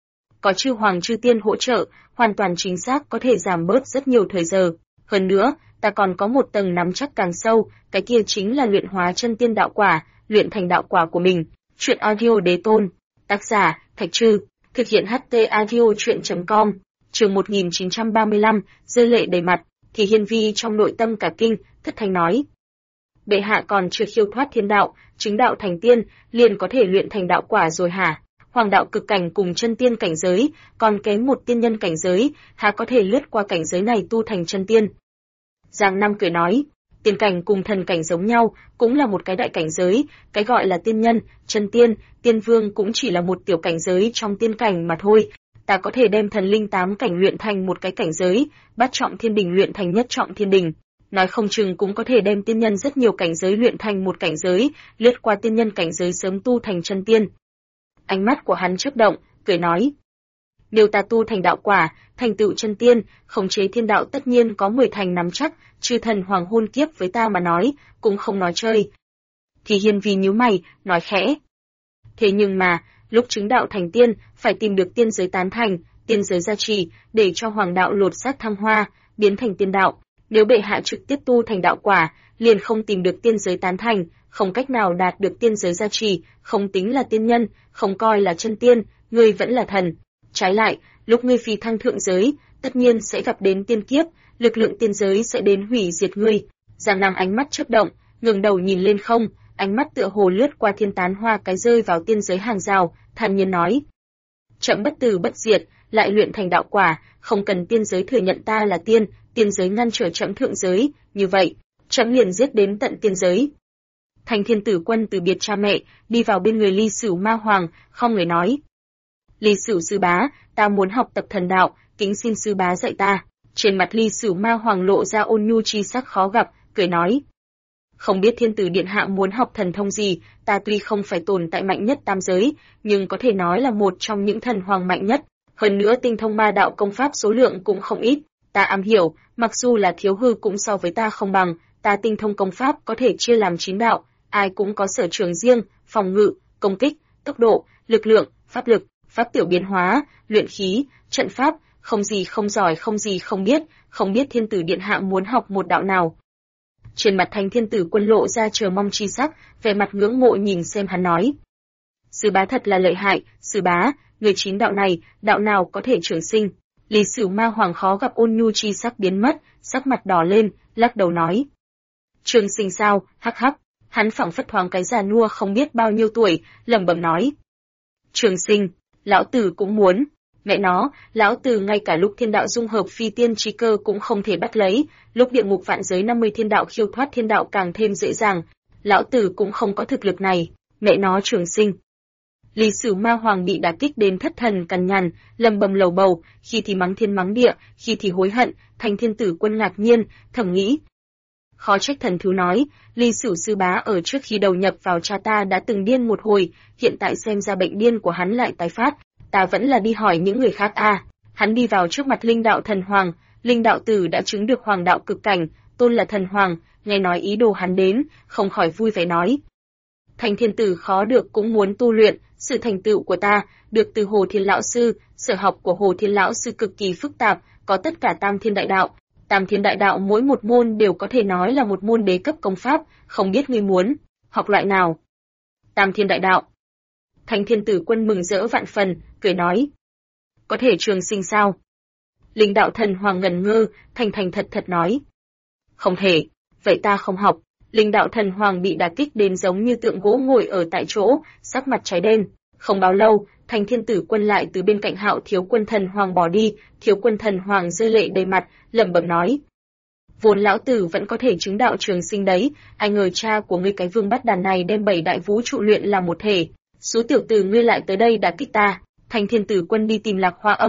[SPEAKER 1] Có chư hoàng chư tiên hỗ trợ, hoàn toàn chính xác có thể giảm bớt rất nhiều thời giờ. Hơn nữa, ta còn có một tầng nắm chắc càng sâu, cái kia chính là luyện hóa chân tiên đạo quả, luyện thành đạo quả của mình. Chuyện audio đế tôn. Tác giả, Thạch Trư. Thực hiện HT audio chuyện.com. Chương 1935, rơi lệ đầy mặt, thì Hiên Vi trong nội tâm cả kinh, thất thanh nói. Bệ hạ còn chưa khiêu thoát thiên đạo, chứng đạo thành tiên, liền có thể luyện thành đạo quả rồi hả? Hoàng đạo cực cảnh cùng chân tiên cảnh giới, còn kém một tiên nhân cảnh giới, há có thể lướt qua cảnh giới này tu thành chân tiên? Giang Nam cười nói, tiên cảnh cùng thần cảnh giống nhau, cũng là một cái đại cảnh giới, cái gọi là tiên nhân, chân tiên, tiên vương cũng chỉ là một tiểu cảnh giới trong tiên cảnh mà thôi. Ta có thể đem thần linh 8 cảnh luyện thành một cái cảnh giới, bát trọng thiên đình luyện thành nhất trọng thiên đình. Nói không chừng cũng có thể đem tiên nhân rất nhiều cảnh giới luyện thành một cảnh giới, lướt qua tiên nhân cảnh giới sớm tu thành chân tiên. Ánh mắt của hắn chớp động, cười nói. Nếu ta tu thành đạo quả, thành tựu chân tiên, khống chế thiên đạo tất nhiên có 10 thành nắm chắc, chư thần hoàng hôn kiếp với ta mà nói, cũng không nói chơi. Thì Hiên Vi nhíu mày, nói khẽ. Thế nhưng mà, lúc chứng đạo thành tiên, phải tìm được tiên giới tán thành, tiên giới gia trì, để cho hoàng đạo lột xác thăng hoa, biến thành tiên đạo. Nếu bệ hạ trực tiếp tu thành đạo quả, liền không tìm được tiên giới tán thành, không cách nào đạt được tiên giới gia trì, không tính là tiên nhân, không coi là chân tiên, ngươi vẫn là thần. Trái lại, lúc ngươi phi thăng thượng giới, tất nhiên sẽ gặp đến tiên kiếp, lực lượng tiên giới sẽ đến hủy diệt ngươi. Giang Nam ánh mắt chớp động, ngẩng đầu nhìn lên không, ánh mắt tựa hồ lướt qua thiên tán hoa cái rơi vào tiên giới hàng rào, thản nhiên nói: Trẫm bất tử bất diệt, lại luyện thành đạo quả, không cần tiên giới thừa nhận ta là tiên, tiên giới ngăn trở trẫm thượng giới, như vậy, trẫm liền giết đến tận tiên giới. Thành Thiên Tử Quân từ biệt cha mẹ, đi vào bên người Ly Sửu Ma Hoàng, không người nói: Ly Sửu sư bá, ta muốn học tập thần đạo, kính xin sư bá dạy ta. Trên mặt Ly Sửu Ma Hoàng lộ ra ôn nhu chi sắc khó gặp, cười nói: Không biết Thiên Tử điện hạ muốn học thần thông gì, ta tuy không phải tồn tại mạnh nhất tam giới, nhưng có thể nói là một trong những thần hoàng mạnh nhất. Hơn nữa tinh thông ma đạo công pháp số lượng cũng không ít, ta am hiểu, mặc dù là thiếu hư cũng so với ta không bằng. Ta tinh thông công pháp có thể chia làm 9 đạo, ai cũng có sở trường riêng, phòng ngự, công kích, tốc độ, lực lượng, pháp lực, pháp tiểu biến hóa, luyện khí, trận pháp, không gì không giỏi, không gì không biết Thiên Tử điện hạ muốn học một đạo nào. Trên mặt Thành Thiên Tử Quân lộ ra chờ mong chi sắc, vẻ mặt ngưỡng mộ nhìn xem hắn nói: Sư bá thật là lợi hại, sư bá, người 9 đạo này, đạo nào có thể trường sinh? Lý Sửu Ma Hoàng khó gặp ôn nhu chi sắc biến mất, sắc mặt đỏ lên, lắc đầu nói: Trường sinh sao? Hắc hắc. Hắn phảng phất thoáng cái già nua không biết bao nhiêu tuổi, lẩm bẩm nói: Trường sinh, lão tử cũng muốn. Mẹ nó, lão tử ngay cả lúc thiên đạo dung hợp phi tiên trí cơ cũng không thể bắt lấy, lúc địa ngục vạn giới 50 thiên đạo khiêu thoát thiên đạo càng thêm dễ dàng, lão tử cũng không có thực lực này. Mẹ nó trường sinh. Lý Sửu Ma Hoàng bị đả kích đến thất thần cằn nhằn, lầm bầm lầu bầu, khi thì mắng thiên mắng địa, khi thì hối hận. Thành Thiên Tử Quân ngạc nhiên, thầm nghĩ: Khó trách thần thú nói, Ly Sửu sư bá ở trước khi đầu nhập vào cha ta đã từng điên một hồi, hiện tại xem ra bệnh điên của hắn lại tái phát, ta vẫn là đi hỏi những người khác a. Hắn đi vào trước mặt Linh Đạo Thần Hoàng, Linh Đạo Tử đã chứng được hoàng đạo cực cảnh, tôn là thần hoàng, nghe nói ý đồ hắn đến, không khỏi vui vẻ nói: Thành Thiên Tử khó được cũng muốn tu luyện, sự thành tựu của ta, được từ Hồ Thiên Lão Sư, sở học của Hồ Thiên Lão Sư cực kỳ phức tạp, có tất cả Tam Thiên Đại Đạo. Tam Thiên Đại Đạo mỗi một môn đều có thể nói là một môn đế cấp công pháp, không biết ngươi muốn học loại nào? Tam Thiên Đại Đạo. Thành Thiên Tử Quân mừng rỡ vạn phần, cười nói: Có thể trường sinh sao? Linh Đạo Thần Hoàng ngẩn ngơ, thành thật nói: Không thể, vậy ta không học. Linh Đạo Thần Hoàng bị đả kích đến giống như tượng gỗ ngồi ở tại chỗ, sắc mặt cháy đen. Không bao lâu, Thành Thiên Tử Quân lại từ bên cạnh Hạo Thiếu Quân Thần Hoàng bỏ đi, Thiếu Quân Thần Hoàng rơi lệ đầy mặt, lẩm bẩm nói: Vốn lão tử vẫn có thể chứng đạo trường sinh đấy, ai ngờ cha của ngươi cái vương bắt đàn này đem 7 đại vũ trụ luyện làm một thể. Số tiểu tử ngươi lại tới đây đả kích ta. Thành Thiên Tử Quân đi tìm Lạc Hoa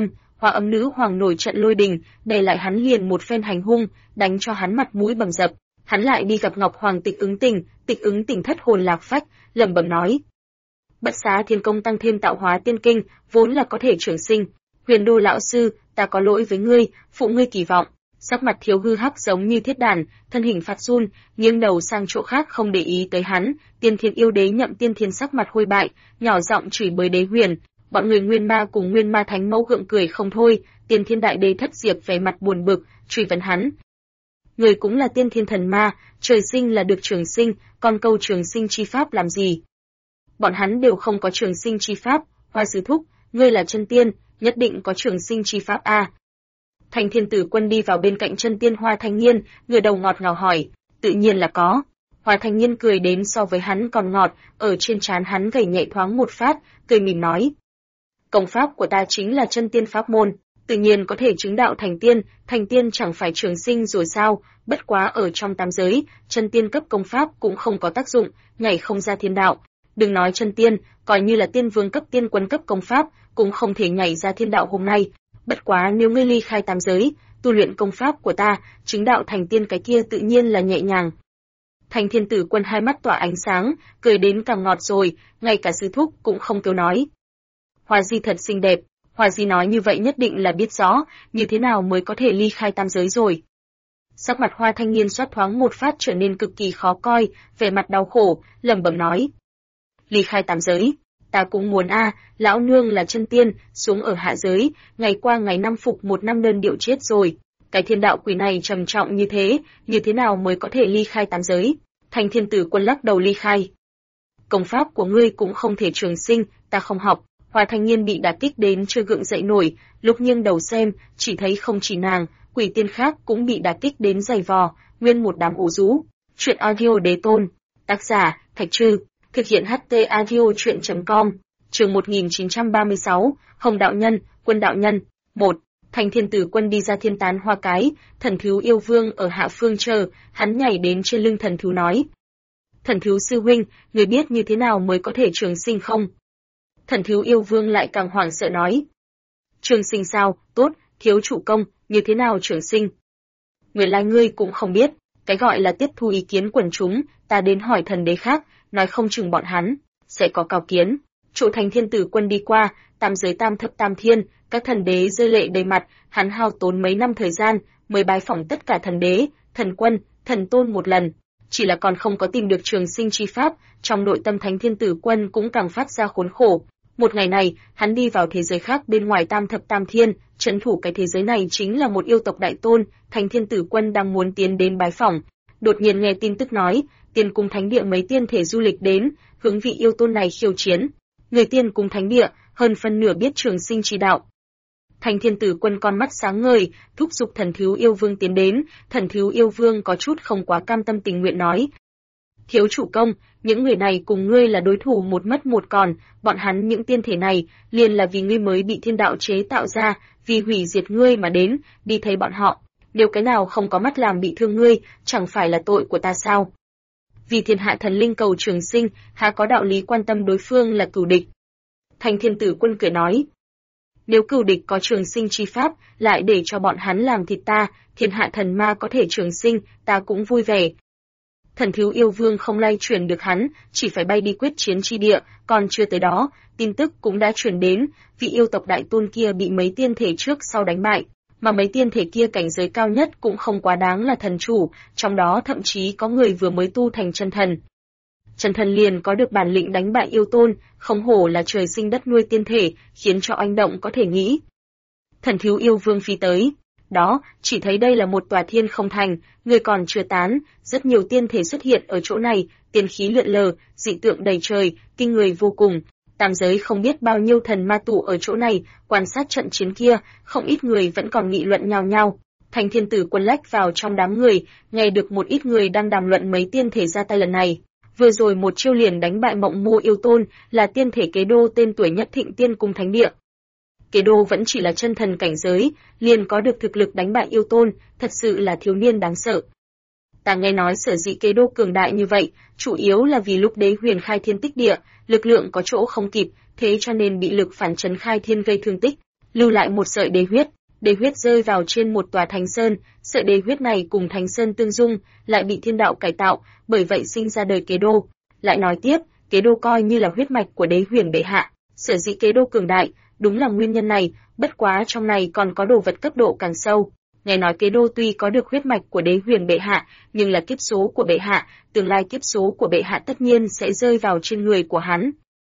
[SPEAKER 1] Hoa Âm Nữ Hoàng nổi trận lôi đình, đè lại hắn liền một phen hành hung, đánh cho hắn mặt mũi bầm dập. Hắn lại đi gặp Ngọc Hoàng Tịch Ứng Tình thất hồn lạc phách, lẩm bẩm nói: Bất Xá Thiên Công tăng thêm Tạo Hóa Tiên Kinh, vốn là có thể trường sinh. Huyền Đô lão sư, ta có lỗi với ngươi, phụ ngươi kỳ vọng. Sắc mặt Thiếu Hư Hắc giống như thiết đàn, thân hình phát run, nghiêng đầu sang chỗ khác không để ý tới hắn. Tiên Thiên Yêu Đế Nhậm Tiên Thiên sắc mặt hôi bại, nhỏ giọng chửi bới Đế Huyền. Bọn người Nguyên Ma cùng Nguyên Ma Thánh Mẫu gượng cười không thôi. Tiên Thiên Đại Đế Thất Diệp vẻ mặt buồn bực, truy vấn hắn: người cũng là Tiên Thiên Thần Ma, trời sinh là được trường sinh, còn câu trường sinh chi pháp làm gì? Bọn hắn đều không có trường sinh chi pháp. Hoa Sư thúc, ngươi là chân tiên, nhất định có trường sinh chi pháp a. Thanh Thiên Tử Quân đi vào bên cạnh chân tiên Hoa Thanh Nhiên, ngửa đầu ngọt ngào hỏi: tự nhiên là có. Hoa Thanh Nhiên cười đến so với hắn còn ngọt, ở trên trán hắn gảy nhẹ thoáng một phát, cười mỉm nói: công pháp của ta chính là chân tiên pháp môn, tự nhiên có thể chứng đạo thành tiên chẳng phải trường sinh rồi sao? Bất quá ở trong tam giới, chân tiên cấp công pháp cũng không có tác dụng, nhảy không ra thiên đạo. Đừng nói chân tiên, coi như là tiên vương cấp tiên quân cấp công pháp, cũng không thể nhảy ra thiên đạo hôm nay. Bất quá nếu ngươi ly khai tam giới, tu luyện công pháp của ta, chứng đạo thành tiên cái kia tự nhiên là nhẹ nhàng. Thanh Thiên Tử Quân hai mắt tỏa ánh sáng, cười đến càng ngọt rồi, ngay cả sư thúc cũng không kêu nói. Hoa Di thật xinh đẹp, Hoa Di nói như vậy nhất định là biết rõ, như thế nào mới có thể ly khai tam giới rồi. Sắc mặt Hoa Thanh Niên xoát thoáng một phát trở nên cực kỳ khó coi, vẻ mặt đau khổ, lẩm bẩm nói: ly khai tam giới, ta cũng muốn a, lão nương là chân tiên, xuống ở hạ giới, ngày qua ngày năm phục một năm đơn điệu chết rồi. Cái thiên đạo quỷ này trầm trọng như thế nào mới có thể ly khai tam giới? Thanh Thiên Tử Quân lắc đầu ly khai. Công pháp của ngươi cũng không thể trường sinh, ta không học. Hoa Thanh Niên bị đả kích đến chưa gượng dậy nổi, lúc nghiêng đầu xem, chỉ thấy không chỉ nàng, quỷ tiên khác cũng bị đả kích đến dày vò, nguyên một đám ủ rũ. Chuyện audio đế tôn, tác giả Thạch Trư, thực hiện HT audio truyện.com, chương 1936, Hồng đạo nhân, Quân đạo nhân. 1. Thanh Thiên Tử Quân đi ra thiên tán hoa cái, Thần Thú Yêu Vương ở hạ phương chờ, hắn nhảy đến trên lưng Thần Thú nói: Thần Thú sư huynh, người biết như thế nào mới có thể trường sinh không? Thần Thú Yêu Vương lại càng hoảng sợ nói: trường sinh sao? Tốt, thiếu chủ công, như thế nào trường sinh? Nguyên lai ngươi cũng không biết, cái gọi là tiếp thu ý kiến quần chúng, ta đến hỏi thần đế khác, nói không chừng bọn hắn sẽ có cao kiến. Chỗ Thanh Thiên Tử Quân đi qua, tam giới tam thập tam thiên, các thần đế rơi lệ đầy mặt, hắn hao tốn mấy năm thời gian mới bái phỏng tất cả thần đế, thần quân, thần tôn một lần, chỉ là còn không có tìm được trường sinh chi pháp. Trong nội tâm Thánh Thiên Tử Quân cũng càng phát ra khốn khổ. Một ngày này, hắn đi vào thế giới khác bên ngoài tam thập tam thiên, trấn thủ cái thế giới này chính là một yêu tộc đại tôn. Thánh Thiên Tử Quân đang muốn tiến đến bái phỏng, đột nhiên nghe tin tức nói, Tiên Cung Thánh Địa mấy tiên thể du lịch đến, hướng vị yêu tôn này khiêu chiến. Người Tiên Cung Thánh Địa, hơn phân nửa biết trường sinh chi đạo. Thánh Thiên Tử Quân con mắt sáng ngời, thúc giục Thần Thú Yêu Vương tiến đến. Thần Thú Yêu Vương có chút không quá cam tâm tình nguyện nói: thiếu chủ công, những người này cùng ngươi là đối thủ một mất một còn, bọn hắn những tiên thể này liền là vì ngươi mới bị thiên đạo chế tạo ra, vì hủy diệt ngươi mà đến, đi thấy bọn họ, nếu cái nào không có mắt làm bị thương ngươi, chẳng phải là tội của ta sao? Vì thiên hạ thần linh cầu trường sinh, há có đạo lý quan tâm đối phương là cừu địch. Thanh Thiên Tử Quân cười nói: nếu cừu địch có trường sinh chi pháp, lại để cho bọn hắn làm thịt ta, thiên hạ thần ma có thể trường sinh, ta cũng vui vẻ. Thần Thú Yêu Vương không lay chuyển được hắn, chỉ phải bay đi quyết chiến chi địa, còn chưa tới đó, tin tức cũng đã truyền đến, vị yêu tộc đại tôn kia bị mấy tiên thể trước sau đánh bại, mà mấy tiên thể kia cảnh giới cao nhất cũng không quá đáng là thần chủ, trong đó thậm chí có người vừa mới tu thành chân thần. Chân thần liền có được bản lĩnh đánh bại yêu tôn, không hổ là trời sinh đất nuôi tiên thể, khiến cho oanh động có thể nghĩ. Thần Thú Yêu Vương phi tới. Đó, chỉ thấy đây là một tòa thiên không thành, người còn chưa tán, rất nhiều tiên thể xuất hiện ở chỗ này, tiên khí lượn lờ, dị tượng đầy trời, kinh người vô cùng. Tam giới không biết bao nhiêu thần ma tụ ở chỗ này, quan sát trận chiến kia, không ít người vẫn còn nghị luận nhao nhao. Thanh Thiên Tử Quân lách vào trong đám người, nghe được một ít người đang đàm luận mấy tiên thể ra tay lần này. Vừa rồi một chiêu liền đánh bại Mộng Mô yêu tôn, là tiên thể kế đô tên tuổi nhất Thịnh Tiên Cung Thánh Địa. Kế đô vẫn chỉ là chân thần cảnh giới, liền có được thực lực đánh bại yêu tôn, thật sự là thiếu niên đáng sợ. Ta nghe nói sở dĩ kế đô cường đại như vậy, chủ yếu là vì lúc Đế Huyền khai thiên tích địa, lực lượng có chỗ không kịp, thế cho nên bị lực phản chấn khai thiên gây thương tích. lưu lại một sợi đế huyết. Đế huyết rơi vào trên một tòa thánh sơn, sợi đế huyết này cùng thánh sơn tương dung, lại bị thiên đạo cải tạo, bởi vậy sinh ra đời Kế Đô. Lại nói tiếp, Kế Đô coi như là huyết mạch của Đế Huyền bệ hạ, sở dĩ Kế Đô cường đại, đúng là nguyên nhân này, bất quá trong này còn có đồ vật cấp độ càng sâu. Nghe nói Kế Đô tuy có được huyết mạch của Đế Huyền bệ hạ, nhưng là kiếp số của bệ hạ, tương lai kiếp số của bệ hạ tất nhiên sẽ rơi vào trên người của hắn.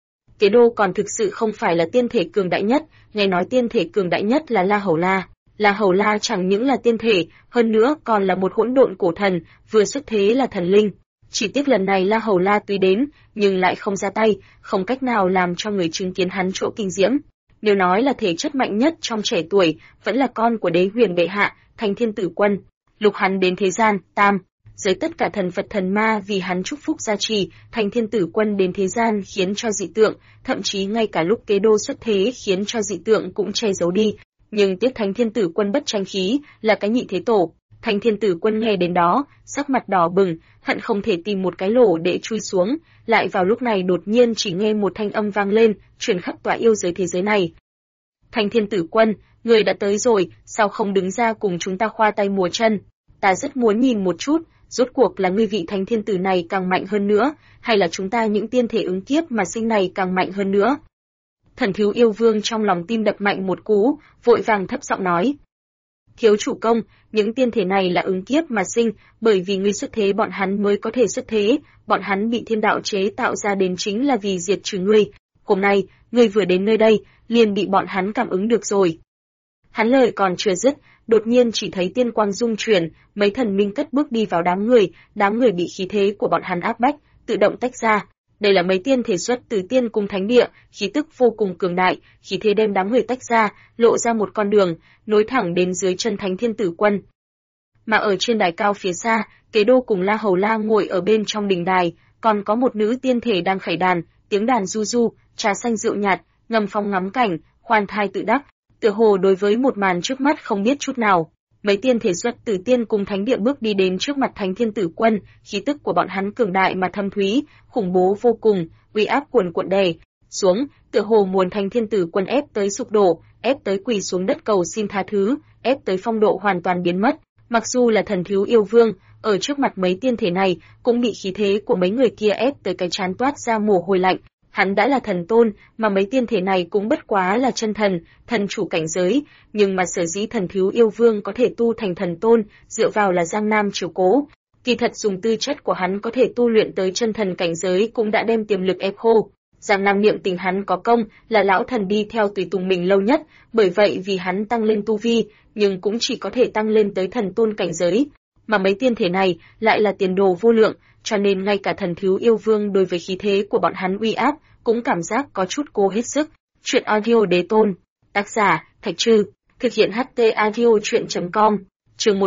[SPEAKER 1] Kế Đô còn thực sự không phải là tiên thể cường đại nhất, nghe nói tiên thể cường đại nhất là La Hầu La. La Hầu La chẳng những là tiên thể, hơn nữa còn là một hỗn độn cổ thần, vừa xuất thế là thần linh. Chỉ tiếc lần này La Hầu La tuy đến, nhưng lại không ra tay, không cách nào làm cho người chứng kiến hắn chỗ kinh diễm. Nếu nói là thể chất mạnh nhất trong trẻ tuổi, vẫn là con của Đế Huyền bệ hạ, Thanh Thiên Tử Quân. Lúc hắn đến thế gian, dưới tất cả thần Phật thần ma vì hắn chúc phúc gia trì, Thanh Thiên Tử Quân đến thế gian khiến cho dị tượng, thậm chí ngay cả lúc Kế Đô xuất thế khiến cho dị tượng cũng che giấu đi. Nhưng tiếc Thanh Thiên Tử Quân bất tranh khí, là cái nhị thế tổ. Thanh Thiên Tử Quân nghe đến đó, sắc mặt đỏ bừng, hận không thể tìm một cái lỗ để chui xuống, lại vào lúc này đột nhiên chỉ nghe một thanh âm vang lên, truyền khắp tòa yêu giới thế giới này. Thanh Thiên Tử Quân, người đã tới rồi, sao không đứng ra cùng chúng ta khoa tay múa chân? Ta rất muốn nhìn một chút, rốt cuộc là ngươi vị Thánh Thiên Tử này càng mạnh hơn nữa, hay là chúng ta những tiên thể ứng kiếp mà sinh này càng mạnh hơn nữa? Thần Thiếu Yêu Vương trong lòng tim đập mạnh một cú, vội vàng thấp giọng nói. Thiếu chủ công, những tiên thể này là ứng kiếp mà sinh, bởi vì ngươi xuất thế bọn hắn mới có thể xuất thế, bọn hắn bị thiên đạo chế tạo ra đến chính là vì diệt trừ ngươi. Hôm nay, ngươi vừa đến nơi đây, liền bị bọn hắn cảm ứng được rồi. Hắn lời còn chưa dứt, đột nhiên chỉ thấy tiên quang dung chuyển, mấy thần minh cất bước đi vào đám người bị khí thế của bọn hắn áp bách, tự động tách ra. Đây là mấy tiên thể xuất từ tiên cung thánh địa, khí tức vô cùng cường đại, khí thế đem đám người tách ra, lộ ra một con đường, nối thẳng đến dưới chân Thánh Thiên Tử Quân. Mà ở trên đài cao phía xa, Kế Đô cùng La Hầu La ngồi ở bên trong đình đài, còn có một nữ tiên thể đang khẩy đàn, tiếng đàn du du, trà xanh rượu nhạt, ngâm phong ngắm cảnh, khoan thai tự đắc, tựa hồ đối với một màn trước mắt không biết chút nào. Mấy tiên thể xuất từ tiên cung thánh địa bước đi đến trước mặt Thánh Thiên Tử Quân, khí tức của bọn hắn cường đại mà thâm thúy, khủng bố vô cùng, uy áp cuồn cuộn đè xuống, tựa hồ muốn Thánh Thiên Tử Quân ép tới sụp đổ, ép tới quỳ xuống đất cầu xin tha thứ, ép tới phong độ hoàn toàn biến mất. Mặc dù là thần thiếu yêu vương, ở trước mặt mấy tiên thể này, cũng bị khí thế của mấy người kia ép tới cái trán toát ra mồ hôi lạnh. Hắn đã là thần tôn, mà mấy tiên thể này cũng bất quá là chân thần, thần chủ cảnh giới, nhưng mà sở dĩ thần thiếu yêu vương có thể tu thành thần tôn, dựa vào là Giang Nam chiếu cố. Kỳ thật dùng tư chất của hắn có thể tu luyện tới chân thần cảnh giới cũng đã đem tiềm lực ép khô. Giang Nam niệm tình hắn có công, là lão thần đi theo tùy tùng mình lâu nhất, bởi vậy vì hắn tăng lên tu vi, nhưng cũng chỉ có thể tăng lên tới thần tôn cảnh giới. Mà mấy tiên thể này lại là tiền đồ vô lượng, cho nên ngay cả thần thiếu yêu vương đối với khí thế của bọn hắn uy áp, cũng cảm giác có chút cố hết sức. Chuyện audio đế tôn. Tác giả, Thạch Trư. Thực hiện HT audio chuyện.com. Chương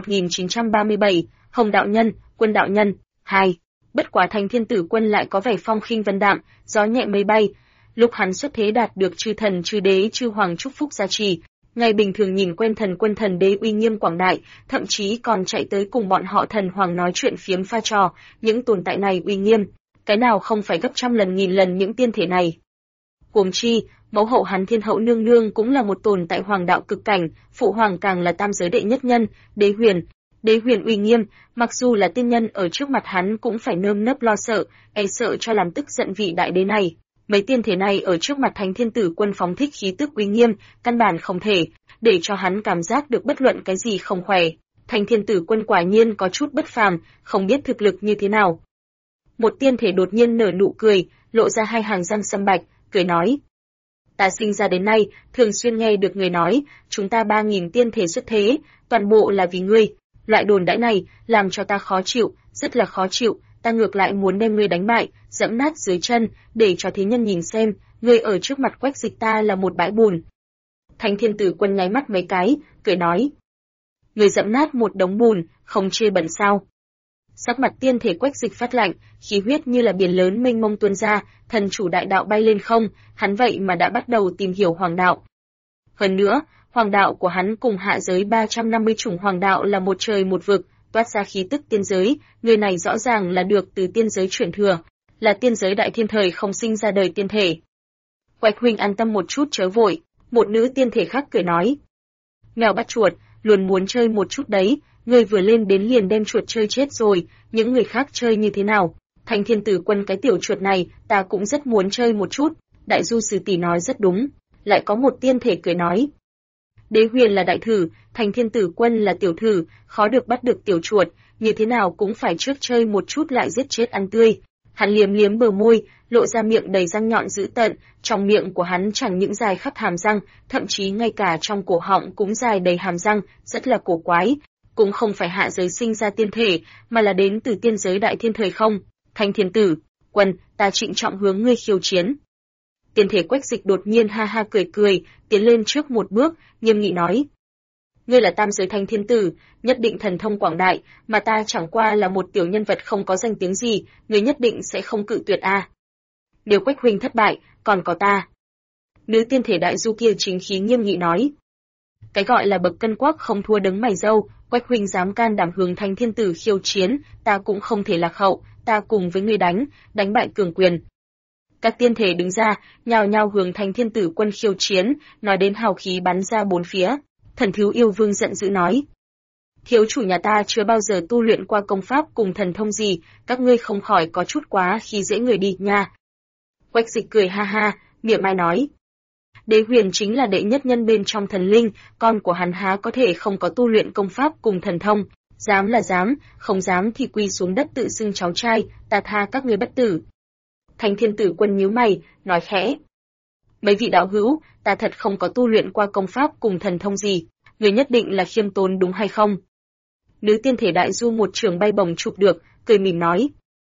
[SPEAKER 1] 1937, Hồng Đạo Nhân, Quân Đạo Nhân. 2. Bất quá Thánh Thiên Tử Quân lại có vẻ phong khinh vân đạm, gió nhẹ mây bay. Lúc hắn xuất thế đạt được chư thần chư đế chư hoàng chúc phúc gia trì. Ngày bình thường nhìn quen thần quân thần đế uy nghiêm quảng đại, thậm chí còn chạy tới cùng bọn họ thần hoàng nói chuyện phiếm pha trò, những tồn tại này uy nghiêm, cái nào không phải gấp trăm lần nghìn lần những tiên thể này. Huống chi, mẫu hậu hắn Thiên Hậu nương nương cũng là một tồn tại hoàng đạo cực cảnh, phụ hoàng càng là tam giới đệ nhất nhân, Đế Huyền. Đế Huyền uy nghiêm, mặc dù là tiên nhân ở trước mặt hắn cũng phải nơm nớp lo sợ, e sợ cho làm tức giận vị đại đế này. Mấy tiên thể này ở trước mặt Thánh Thiên Tử Quân phóng thích khí tức uy nghiêm, căn bản không thể để cho hắn cảm giác được bất luận cái gì không khỏe. Thánh Thiên Tử Quân quả nhiên có chút bất phàm, không biết thực lực như thế nào. Một tiên thể đột nhiên nở nụ cười, lộ ra hai hàng răng sâm bạch, cười nói: "Ta sinh ra đến nay, thường xuyên nghe được người nói, chúng ta 3000 tiên thể xuất thế, toàn bộ là vì ngươi. Loại đồn đãi này làm cho ta khó chịu, rất là khó chịu, ta ngược lại muốn đem ngươi đánh bại, dẫm nát dưới chân, để cho thế nhân nhìn xem, ngươi ở trước mặt Quách Dịch ta là một bãi bùn." Thánh Thiên Tử Quân nháy mắt mấy cái, cười nói: "Ngươi dẫm nát một đống bùn, không chê bẩn sao?" Sắc mặt tiên thể Quách Dịch phát lạnh, khí huyết như là biển lớn mênh mông tuôn ra, thần chủ đại đạo bay lên không, hắn vậy mà đã bắt đầu tìm hiểu hoàng đạo. Hơn nữa, hoàng đạo của hắn cùng hạ giới 350 chủng hoàng đạo là một trời một vực, toát ra khí tức tiên giới, người này rõ ràng là được từ tiên giới chuyển thừa, là tiên giới đại thiên thời không sinh ra đời tiên thể. Quách huynh an tâm một chút chớ vội, Một nữ tiên thể khác cười nói. Mèo bắt chuột, luôn muốn chơi một chút đấy, ngươi vừa lên đến liền đem chuột chơi chết rồi, những người khác chơi như thế nào? Thanh Thiên Tử Quân cái tiểu chuột này, ta cũng rất muốn chơi một chút. Đại Du Sư tỷ nói rất đúng. Lại có một tiên thể cười nói. Đế Huyền là đại thử, Thanh Thiên Tử Quân là tiểu thử, khó được bắt được tiểu chuột, như thế nào cũng phải trước chơi một chút lại giết chết ăn tươi. Hắn liếm liếm bờ môi, lộ ra miệng đầy răng nhọn dữ tợn, trong miệng của hắn chẳng những dài khắp hàm răng, thậm chí ngay cả trong cổ họng cũng dài đầy hàm răng, rất là cổ quái. Cũng không phải hạ giới sinh ra tiên thể, mà là đến từ tiên giới đại thiên thời không. Thanh Thiên Tử Quân, ta trịnh trọng hướng ngươi khiêu chiến. Tiên thể Quách Dịch đột nhiên ha ha cười cười, tiến lên trước một bước, nghiêm nghị nói. Ngươi là tam giới Thanh Thiên Tử, nhất định thần thông quảng đại, mà ta chẳng qua là một tiểu nhân vật không có danh tiếng gì, ngươi nhất định sẽ không cự tuyệt a. Nếu Quách huynh thất bại, còn có ta. Nữ tiên thể đại du kia chính khí nghiêm nghị nói. Cái gọi là bậc cân quắc không thua đấng mày râu, Quách huynh dám can đảm hướng Thanh Thiên Tử khiêu chiến, ta cũng không thể lạc hậu, ta cùng với ngươi đánh bại cường quyền. Các tiên thể đứng ra, nhào nhào hướng Thanh Thiên Tử Quân khiêu chiến, nói đến hào khí bắn ra bốn phía. Thần Thiếu Yêu Vương giận dữ nói. Thiếu chủ nhà ta chưa bao giờ tu luyện qua công pháp cùng thần thông gì, các ngươi không khỏi có chút quá khi dễ người đi nha. Quách Dịch cười ha ha, miệng mai nói. Đế Huyền chính là đệ nhất nhân bên trong thần linh, con của hắn há có thể không có tu luyện công pháp cùng thần thông, dám là dám, không dám thì quỳ xuống đất tự xưng cháu trai, ta tha các ngươi bất tử. Thanh Thiên Tử Quân nhíu mày, nói khẽ. Mấy vị đạo hữu, ta thật không có tu luyện qua công pháp cùng thần thông gì, người nhất định là khiêm tốn đúng hay không? Nữ tiên thể đại du một trường bay bổng chụp được, cười mỉm nói.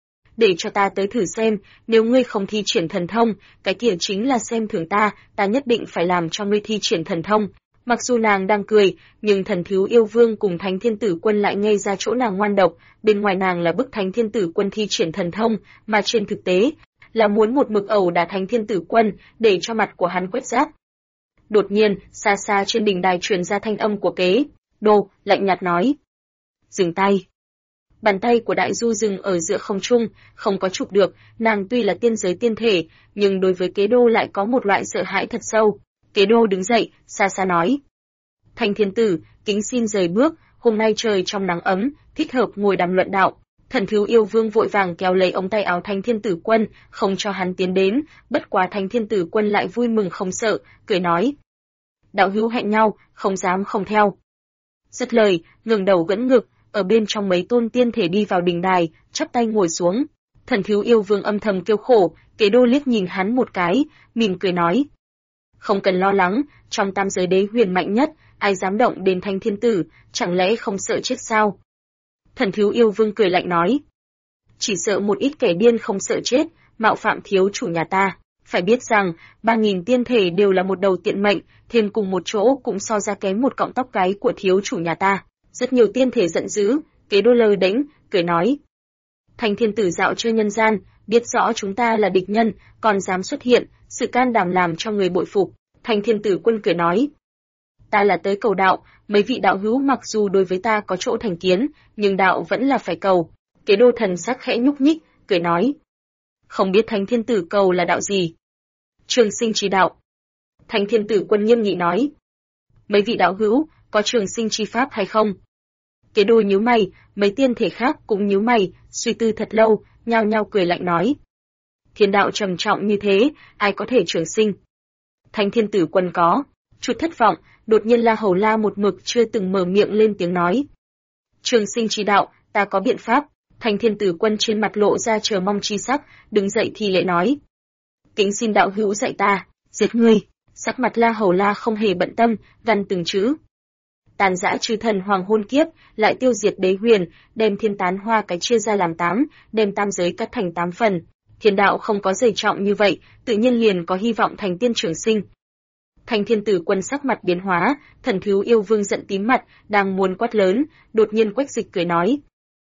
[SPEAKER 1] Để cho ta tới thử xem, nếu ngươi không thi triển thần thông, cái kia chính là xem thường ta nhất định phải làm cho ngươi thi triển thần thông. Mặc dù nàng đang cười, nhưng Thần Thiếu Yêu Vương cùng Thánh Thiên Tử Quân lại ngây ra chỗ nàng ngoan độc, bên ngoài nàng là bức Thánh Thiên Tử Quân thi triển thần thông, mà trên thực tế là muốn một mực ẩu đả Thánh Thiên Tử Quân, để cho mặt của hắn quét rác. Đột nhiên, xa xa trên đỉnh đài truyền ra thanh âm của Kế Đô, lạnh nhạt nói. Dừng tay. Bàn tay của Đại Du dừng ở giữa không trung, không có chụp được, nàng tuy là tiên giới tiên thể, nhưng đối với Kế Đô lại có một loại sợ hãi thật sâu. Kế Đô đứng dậy, xa xa nói. Thanh Thiên Tử, kính xin rời bước, hôm nay trời trong nắng ấm, thích hợp ngồi đàm luận đạo. Thần Thiếu Yêu Vương vội vàng kéo lấy ống tay áo Thanh Thiên Tử Quân, không cho hắn tiến đến, bất quá Thanh Thiên Tử Quân lại vui mừng không sợ, cười nói. Đạo hữu hẹn nhau, không dám không theo. Dứt lời, ngẩng đầu gẫn ngực, ở bên trong mấy tôn tiên thể đi vào đình đài, chắp tay ngồi xuống. Thần Thiếu Yêu Vương âm thầm kêu khổ, Kế Đô liếc nhìn hắn một cái, mỉm cười nói. Không cần lo lắng, trong tam giới Đế Huyền mạnh nhất, ai dám động đến Thanh Thiên Tử, chẳng lẽ không sợ chết sao? Thần Thiếu Yêu Vương cười lạnh nói. Chỉ sợ một ít kẻ điên không sợ chết, mạo phạm thiếu chủ nhà ta. Phải biết rằng, 3.000 tiên thể đều là một đầu tiện mệnh, thêm cùng một chỗ cũng so ra kém một cọng tóc gáy của thiếu chủ nhà ta. Rất nhiều tiên thể giận dữ, Kế Đô lơ đễnh, cười nói. Thanh Thiên Tử dạo chơi nhân gian, biết rõ chúng ta là địch nhân, còn dám xuất hiện, sự can đảm làm cho người bội phục. Thanh Thiên Tử Quân cười nói. Ta là tới cầu đạo, mấy vị đạo hữu mặc dù đối với ta có chỗ thành kiến, nhưng đạo vẫn là phải cầu. Kế Đô thần sắc khẽ nhúc nhích, cười nói. Không biết Thanh Thiên Tử cầu là đạo gì? Trường sinh chi đạo. Thanh Thiên Tử Quân nghiêm nghị nói. Mấy vị đạo hữu, có trường sinh chi pháp hay không? Kế Đô nhíu mày, mấy tiên thể khác cũng nhíu mày, suy tư thật lâu, nhao nhao cười lạnh nói. Thiên đạo trầm trọng như thế, ai có thể trường sinh? Thanh Thiên Tử Quân có chút thất vọng, đột nhiên La Hầu La một mực chưa từng mở miệng lên tiếng nói. Trường sinh chi đạo, ta có biện pháp. Thanh Thiên Tử Quân trên mặt lộ ra chờ mong chi sắc, đứng dậy thì lễ nói. Kính xin đạo hữu dạy ta, giết ngươi. Sắc mặt La Hầu La không hề bận tâm, gằn từng chữ. Tàn dã chư thần hoàng hôn kiếp, lại tiêu diệt Đế Huyền, đem thiên tán hoa cái chia ra làm 8, đem tam giới cắt thành 8 phần. Thiên đạo không có dày trọng như vậy, tự nhiên liền có hy vọng thành tiên trường sinh. Thanh Thiên Tử Quân sắc mặt biến hóa, Thần Thiếu Yêu Vương giận tím mặt, đang muốn quát lớn, đột nhiên Quách Dịch cười nói.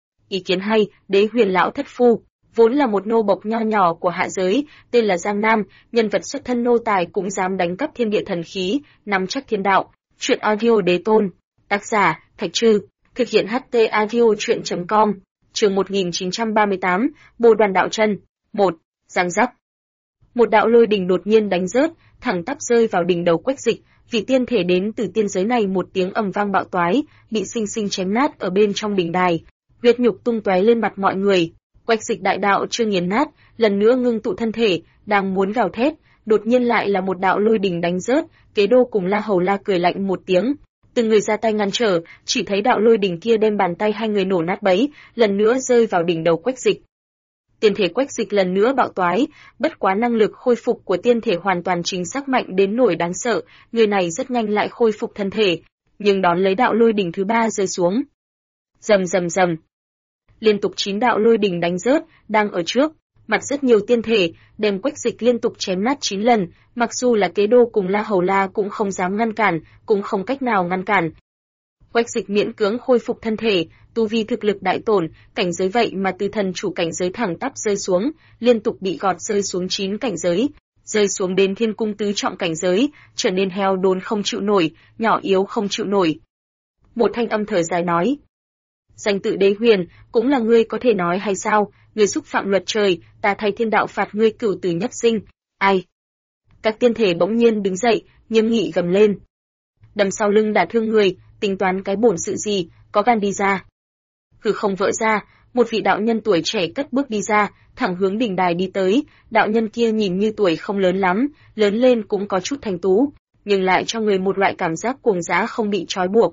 [SPEAKER 1] Ý kiến hay, Đế Huyền lão thất phu, vốn là một nô bộc nho nhỏ của hạ giới, tên là Giang Nam, nhân vật xuất thân nô tài cũng dám đánh cắp thiên địa thần khí, nắm chắc thiên đạo. Chuyện audio Đế Tôn, tác giả Thạch Trư, thực hiện HT audio truyện.com, chương 1938, Bồ Đoàn Đạo Chân, 1, giang rắc. Một đạo lôi đình đột nhiên đánh rớt, thẳng tắp rơi vào đỉnh đầu Quách Dịch, vì tiên thể đến từ tiên giới này một tiếng ầm vang bạo toái, bị sinh sinh chém nát ở bên trong đỉnh đài, huyết nhục tung tóe lên mặt mọi người. Quách Dịch đại đạo chưa nghiền nát, lần nữa ngưng tụ thân thể, đang muốn gào thét, đột nhiên lại là một đạo lôi đình đánh rớt, Kế Đô cùng La Hầu La cười lạnh một tiếng, từng người ra tay ngăn trở, chỉ thấy đạo lôi đình kia đem bàn tay hai người nổ nát bấy, lần nữa rơi vào đỉnh đầu Quách Dịch. Tiên thể Quách Dịch lần nữa bạo toái, bất quá năng lực khôi phục của tiên thể hoàn toàn chính xác mạnh đến nỗi đáng sợ, người này rất nhanh lại khôi phục thân thể, nhưng đón lấy đạo lôi đình thứ ba rơi xuống. Rầm rầm rầm. Liên tục 9 đạo lôi đình đánh rớt, đang ở trước mặt rất nhiều tiên thể, đem Quách Dịch liên tục chém nát 9 lần, mặc dù là Kế Đô cùng La Hầu La cũng không dám ngăn cản, cũng không cách nào ngăn cản. Quách Dịch miễn cưỡng khôi phục thân thể, tu vi thực lực đại tổn, cảnh giới vậy mà từ thần chủ cảnh giới thẳng tắp rơi xuống, liên tục bị gọt rơi xuống 9 cảnh giới, rơi xuống đến thiên cung tứ trọng cảnh giới, trở nên heo đốn không chịu nổi, nhỏ yếu không chịu nổi. Một thanh âm thở dài nói: danh tự Đế Huyền, cũng là ngươi có thể nói hay sao? Ngươi xúc phạm luật trời, ta thay thiên đạo phạt ngươi cửu tử nhất sinh. Ai? Các tiên thể bỗng nhiên đứng dậy, nghiêm nghị gầm lên. Đâm sau lưng đả thương người, tính toán cái bổn sự gì, có gan đi ra. Hư không vỡ ra, một vị đạo nhân tuổi trẻ cất bước đi ra, thẳng hướng đỉnh đài đi tới. Đạo nhân kia nhìn như tuổi không lớn lắm, lớn lên cũng có chút thanh tú, nhưng lại cho người một loại cảm giác cuồng dã không bị trói buộc,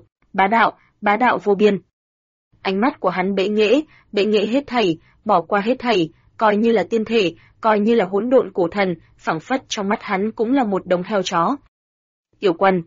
[SPEAKER 1] bá đạo vô biên. Ánh mắt của hắn bệ nghệ hết thảy, bỏ qua hết thảy, coi như là tiên thể, coi như là hỗn độn cổ thần, phảng phất trong mắt hắn cũng là một đống heo chó. Yểu Quân.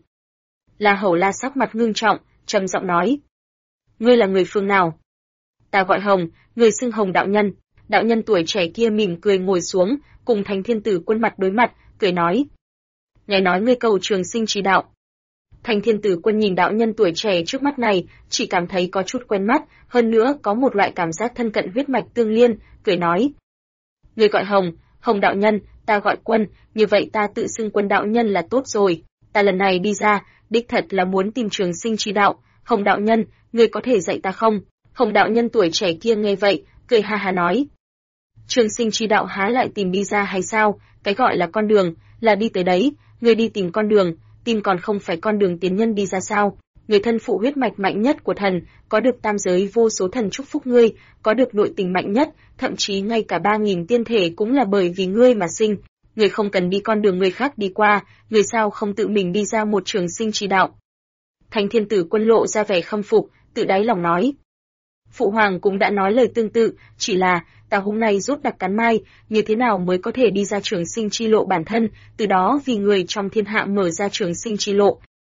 [SPEAKER 1] La Hầu La sắc mặt ngưng trọng, trầm giọng nói: ngươi là người phương nào? Ta gọi Hồng, người xưng Hồng đạo nhân. Đạo nhân tuổi trẻ kia mỉm cười ngồi xuống, cùng Thánh Thiên Tử Quân mặt đối mặt, cười nói: nghe nói ngươi cầu trường sinh chi đạo. Thánh Thiên Tử Quân nhìn đạo nhân tuổi trẻ trước mắt này, chỉ cảm thấy có chút quen mắt, hơn nữa có một loại cảm giác thân cận huyết mạch tương liên, cười nói: ngươi gọi Hồng, Hồng đạo nhân, ta gọi Quân, như vậy ta tự xưng Quân đạo nhân là tốt rồi. Ta lần này đi ra, đích thật là muốn tìm trường sinh chi đạo. Hồng đạo nhân, ngươi có thể dạy ta không? Hồng đạo nhân tuổi trẻ kia nghe vậy, cười ha ha nói: trường sinh chi đạo há lại tìm đi ra hay sao? Cái gọi là con đường, là đi tới đấy, ngươi đi tìm con đường, tìm còn không phải con đường tiến nhân đi ra sao? Người thân phụ huyết mạch mạnh nhất của thần, có được tam giới vô số thần chúc phúc ngươi, có được nội tình mạnh nhất, thậm chí ngay cả 3000 tiên thể cũng là bởi vì ngươi mà sinh. Ngươi không cần đi con đường người khác đi qua, ngươi sao không tự mình đi ra một trường sinh chi đạo? Thánh Thiên Tử Quân lộ ra vẻ khâm phục, tự đáy lòng nói: Phụ hoàng cũng đã nói lời tương tự, chỉ là ta hôm nay rốt đặc cắn mai, như thế nào mới có thể đi ra trường sinh chi lộ bản thân, từ đó vì người trong thiên hạ mở ra trường sinh chi lộ.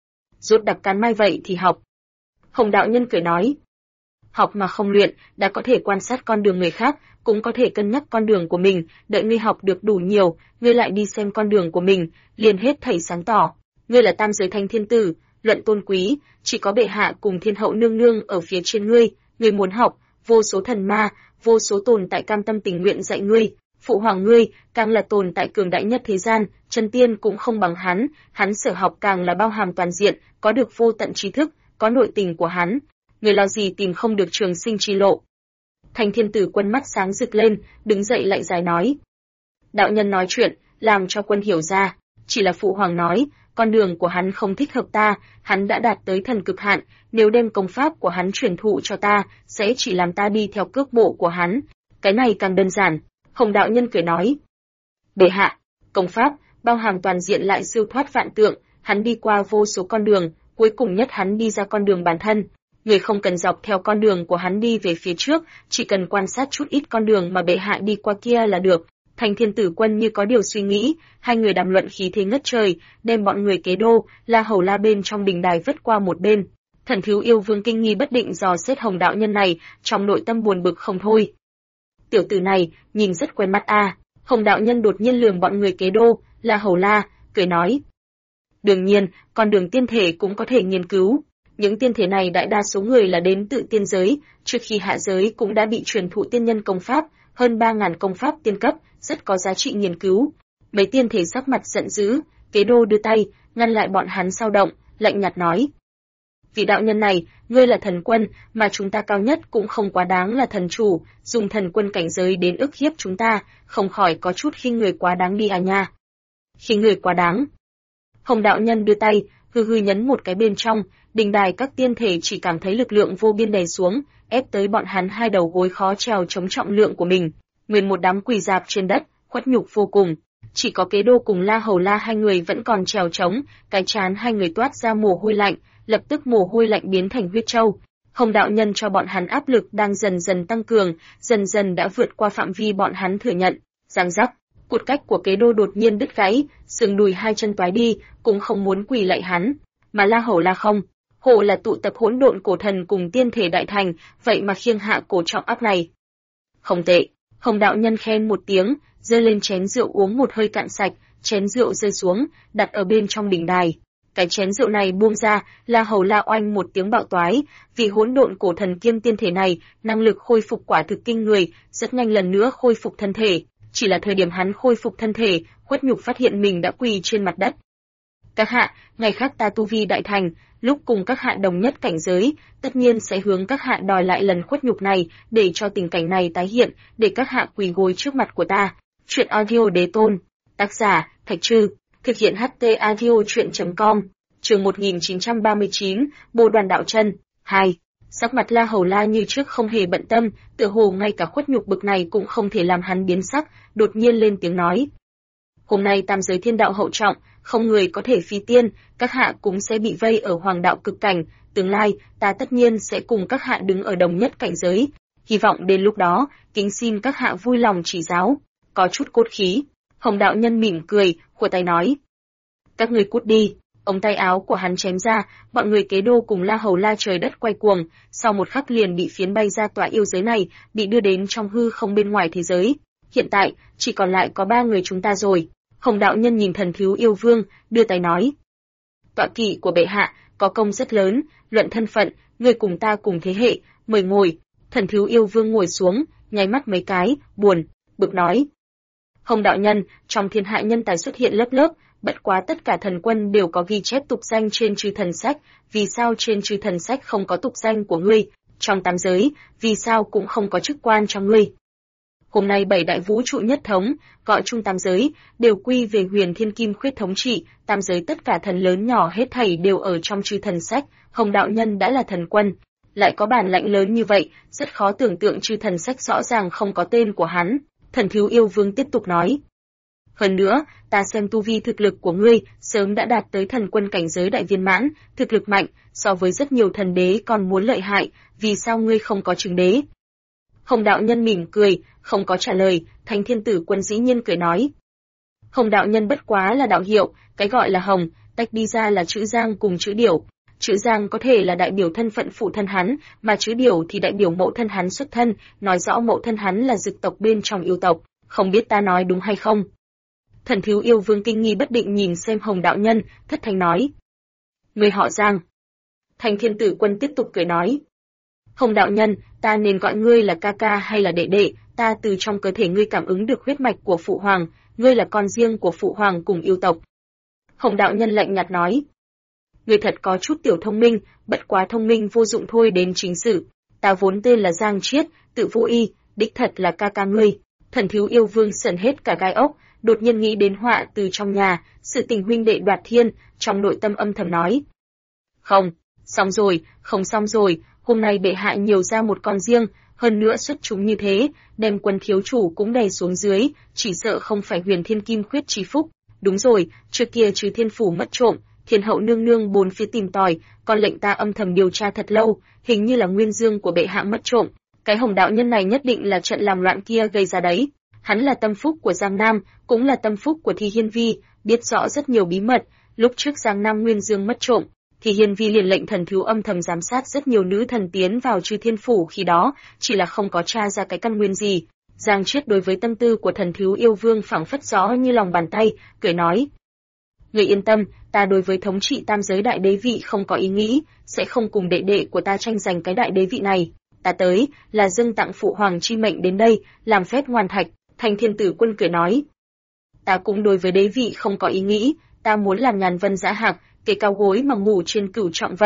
[SPEAKER 1] Rốt đặc cắn mai vậy thì học. Hồng đạo nhân cười nói: học mà không luyện, đã có thể quan sát con đường người khác, cũng có thể cân nhắc con đường của mình, đợi ngươi học được đủ nhiều, ngươi lại đi xem con đường của mình, liền hết thảy sáng tỏ. Ngươi là tam giới Thánh Thiên Tử, luận tôn quý, chỉ có bệ hạ cùng thiên hậu nương nương ở phía trên ngươi, ngươi muốn học, vô số thần ma, vô số tồn tại cam tâm tình nguyện dạy ngươi. Phụ hoàng ngươi, càng là tồn tại cường đại nhất thế gian, chân tiên cũng không bằng hắn sở học càng là bao hàm toàn diện, có được vô tận trí thức, có nội tình của hắn. Người lo gì tìm không được trường sinh chi lộ. Thánh Thiên Tử Quân mắt sáng rực lên, đứng dậy lại dài nói: đạo nhân nói chuyện, làm cho Quân hiểu ra, chỉ là phụ hoàng nói, con đường của hắn không thích hợp ta, hắn đã đạt tới thần cực hạn, nếu đem công pháp của hắn truyền thụ cho ta, sẽ chỉ làm ta đi theo cước bộ của hắn. Cái này càng đơn giản. Hồng đạo nhân cười nói: bệ hạ, công pháp bao hàm toàn diện lại siêu thoát vạn tượng, hắn đi qua vô số con đường, cuối cùng nhất hắn đi ra con đường bản thân. Người không cần dọc theo con đường của hắn đi về phía trước, chỉ cần quan sát chút ít con đường mà bệ hạ đi qua kia là được. Thánh Thiên Tử Quân như có điều suy nghĩ, hai người đàm luận khí thế ngất trời, đem bọn người Kế Đô, La Hầu La bên trong đình đài vứt qua một bên. Thần Thiếu Yêu Vương kinh nghi bất định dò xét Hồng đạo nhân này, trong nội tâm buồn bực không thôi. Tiểu tử này, nhìn rất quen mắt a. Hồng đạo nhân đột nhiên lườm bọn người Kế Đô, La Hầu La, cười nói: đương nhiên, con đường tiên thể cũng có thể nghiên cứu. Những tiên thể này đại đa số người là đến tự tiên giới, trước khi hạ giới cũng đã bị truyền thụ tiên nhân công pháp, hơn 3000 công pháp tiên cấp, rất có giá trị nghiên cứu. Mấy tiên thể sắc mặt giận dữ, Kế Đô đưa tay, ngăn lại bọn hắn sao động, lạnh nhạt nói: Vị đạo nhân này, ngươi là thần quân, mà chúng ta cao nhất cũng không quá đáng là thần chủ, dùng thần quân cảnh giới đến ức hiếp chúng ta, không khỏi có chút khinh người quá đáng đi à nha. Khinh người quá đáng. Hồng đạo nhân đưa tay, hư hư nhấn một cái bên trong, đình đài các tiên thể chỉ cảm thấy lực lượng vô biên đè xuống, ép tới bọn hắn hai đầu gối khó trèo chống trọng lượng của mình, nguyên một đám quỳ rạp trên đất, khuất nhục vô cùng. Chỉ có Kế Đô cùng La Hầu La hai người vẫn còn trèo chống, cái trán hai người toát ra mồ hôi lạnh, lập tức mồ hôi lạnh biến thành huyết châu. Hồng đạo nhân cho bọn hắn áp lực đang dần dần tăng cường, dần dần đã vượt qua phạm vi bọn hắn thừa nhận. Giang giác, cột cách của Kế Đô đột nhiên đứt gãy, xương đùi hai chân toái đi, cũng không muốn quỳ lạy hắn, mà La Hầu La không. Hộ là tụ tập hỗn độn cổ thần cùng tiên thể đại thành, vậy mà khiêng hạ cổ trọng áp này. Không tệ. Hồng đạo nhân khen một tiếng, giơ lên chén rượu uống một hơi cạn sạch, chén rượu rơi xuống, đặt ở bên trong đỉnh đài. Cái chén rượu này buông ra, La Hầu La oanh một tiếng bạo toái, vì hỗn độn cổ thần kiêm tiên thể này, năng lực khôi phục quả thực kinh người, rất nhanh lần nữa khôi phục thân thể. Chỉ là thời điểm hắn khôi phục thân thể, Khuất Nhục phát hiện mình đã quỳ trên mặt đất. Các hạ, ngày khác ta tu vi đại thành, lúc cùng các hạ đồng nhất cảnh giới, tất nhiên sẽ hướng các hạ đòi lại lần khuất nhục này, để cho tình cảnh này tái hiện, để các hạ quỳ gối trước mặt của ta. Chuyện audio đế tôn. Tác giả, Thạch Trư. Thực hiện HT audio chuyện.com. Chương 1939, Bồ Đoàn Đạo Chân. 2. Sắc mặt La Hầu La như trước không hề bận tâm, tựa hồ ngay cả khuất nhục bực này cũng không thể làm hắn biến sắc, đột nhiên lên tiếng nói. Hôm nay tam giới thiên đạo hậu trọng, không người có thể phi tiên, các hạ cũng sẽ bị vây ở hoàng đạo cực cảnh, tương lai, ta tất nhiên sẽ cùng các hạ đứng ở đồng nhất cảnh giới. Hy vọng đến lúc đó, kính xin các hạ vui lòng chỉ giáo, có chút cốt khí. Hồng đạo nhân mỉm cười, khua tay nói. Các ngươi cút đi. Ống tay áo của hắn chém ra, bọn người Kế Đô cùng La Hầu La trời đất quay cuồng, sau một khắc liền bị phiến bay ra tòa yêu giới này, bị đưa đến trong hư không bên ngoài thế giới. Hiện tại, chỉ còn lại có 3 người chúng ta rồi. Hồng đạo nhân nhìn Thần Thiếu Yêu Vương, đưa tay nói. Tọa kỵ của bệ hạ, có công rất lớn, luận thân phận, người cùng ta cùng thế hệ, mời ngồi. Thần Thiếu Yêu Vương ngồi xuống, nháy mắt mấy cái, buồn, bực nói. Hồng đạo nhân, trong thiên hạ nhân tài xuất hiện lớp lớp, bất quá tất cả thần quân đều có ghi chép tục danh trên chư thần sách, vì sao trên chư thần sách không có tục danh của ngươi? Trong tam giới, vì sao cũng không có chức quan cho ngươi? Hôm nay 7 đại vũ trụ nhất thống, gọi chung tam giới, đều quy về Huyền Thiên Kim Khuyết thống trị, tam giới tất cả thần lớn nhỏ hết thảy đều ở trong chư thần sách, Hồng đạo nhân đã là thần quân, lại có bản lãnh lớn như vậy, rất khó tưởng tượng chư thần sách rõ ràng không có tên của hắn. Thần Thiếu Yêu Vương tiếp tục nói. Hơn nữa, ta xem tu vi thực lực của ngươi sớm đã đạt tới thần quân cảnh giới đại viên mãn, thực lực mạnh, so với rất nhiều thần đế còn muốn lợi hại, vì sao ngươi không có chứng đế? Hồng đạo nhân mỉm cười, không có trả lời, Thánh Thiên Tử Quân dĩ nhiên cười nói. Hồng đạo nhân bất quá là đạo hiệu, cái gọi là hồng, tách đi ra là chữ Giang cùng chữ Điểu. Chữ Giang có thể là đại biểu thân phận phụ thân hắn, mà chữ Điểu thì đại biểu mẫu thân hắn xuất thân, nói rõ mẫu thân hắn là dực tộc bên trong yêu tộc, không biết ta nói đúng hay không? Thần Thiếu Yêu Vương kinh nghi bất định nhìn xem Hồng đạo nhân, thất thanh nói. Người họ Giang. Thánh Thiên Tử Quân tiếp tục cười nói. Hồng đạo nhân, ta nên gọi ngươi là ca ca hay là đệ đệ, ta từ trong cơ thể ngươi cảm ứng được huyết mạch của phụ hoàng, ngươi là con riêng của phụ hoàng cùng yêu tộc. Hồng đạo nhân lạnh nhạt nói. Ngươi thật có chút tiểu thông minh, bất quá thông minh vô dụng thôi đến chính sự. Ta vốn tên là Giang Chiết, tự vô y, đích thật là ca ca ngươi. Thần Thiếu Yêu Vương sởn hết cả gai ốc, đột nhiên nghĩ đến họa từ trong nhà, sự tình huynh đệ đoạt thiên, trong nội tâm âm thầm nói. Không, xong rồi, không xong rồi, hôm nay bệ hạ nhiều ra một con riêng, hơn nữa xuất chúng như thế, đem quân thiếu chủ cũng đè xuống dưới, chỉ sợ không phải Huyền Thiên Kim Khuyết chi phúc. Đúng rồi, trước kia trừ thiên phủ mất trộm, thiên hậu nương nương bốn phía tìm tòi, còn lệnh ta âm thầm điều tra thật lâu, hình như là nguyên dương của bệ hạ mất trộm. Cái Hồng đạo nhân này nhất định là trận làm loạn kia gây ra đấy. Hắn là tâm phúc của Giang Nam, cũng là tâm phúc của Thi Hiên Vi, biết rõ rất nhiều bí mật. Lúc trước Giang Nam nguyên dương mất trộm, Thi Hiên Vi liền lệnh Thần Thiếu âm thầm giám sát rất nhiều nữ thần tiến vào Chư Thiên Phủ khi đó, chỉ là không có tra ra cái căn nguyên gì. Giang Chiết đối với tâm tư của Thần Thiếu Yêu Vương phảng phất rõ như lòng bàn tay, cười nói. Người yên tâm, ta đối với thống trị tam giới đại đế vị không có ý nghĩ, sẽ không cùng đệ đệ của ta tranh giành cái đại đế vị này. Ta tới, là dâng tặng phụ hoàng chi mệnh đến đây, làm phép hoàn thạch. Thanh Thiên Tử Quân cười nói. Ta cũng đối với đế vị không có ý nghĩ, ta muốn làm ngàn vân dã hạc, kề cao gối mà ngủ trên cửu trọng vân.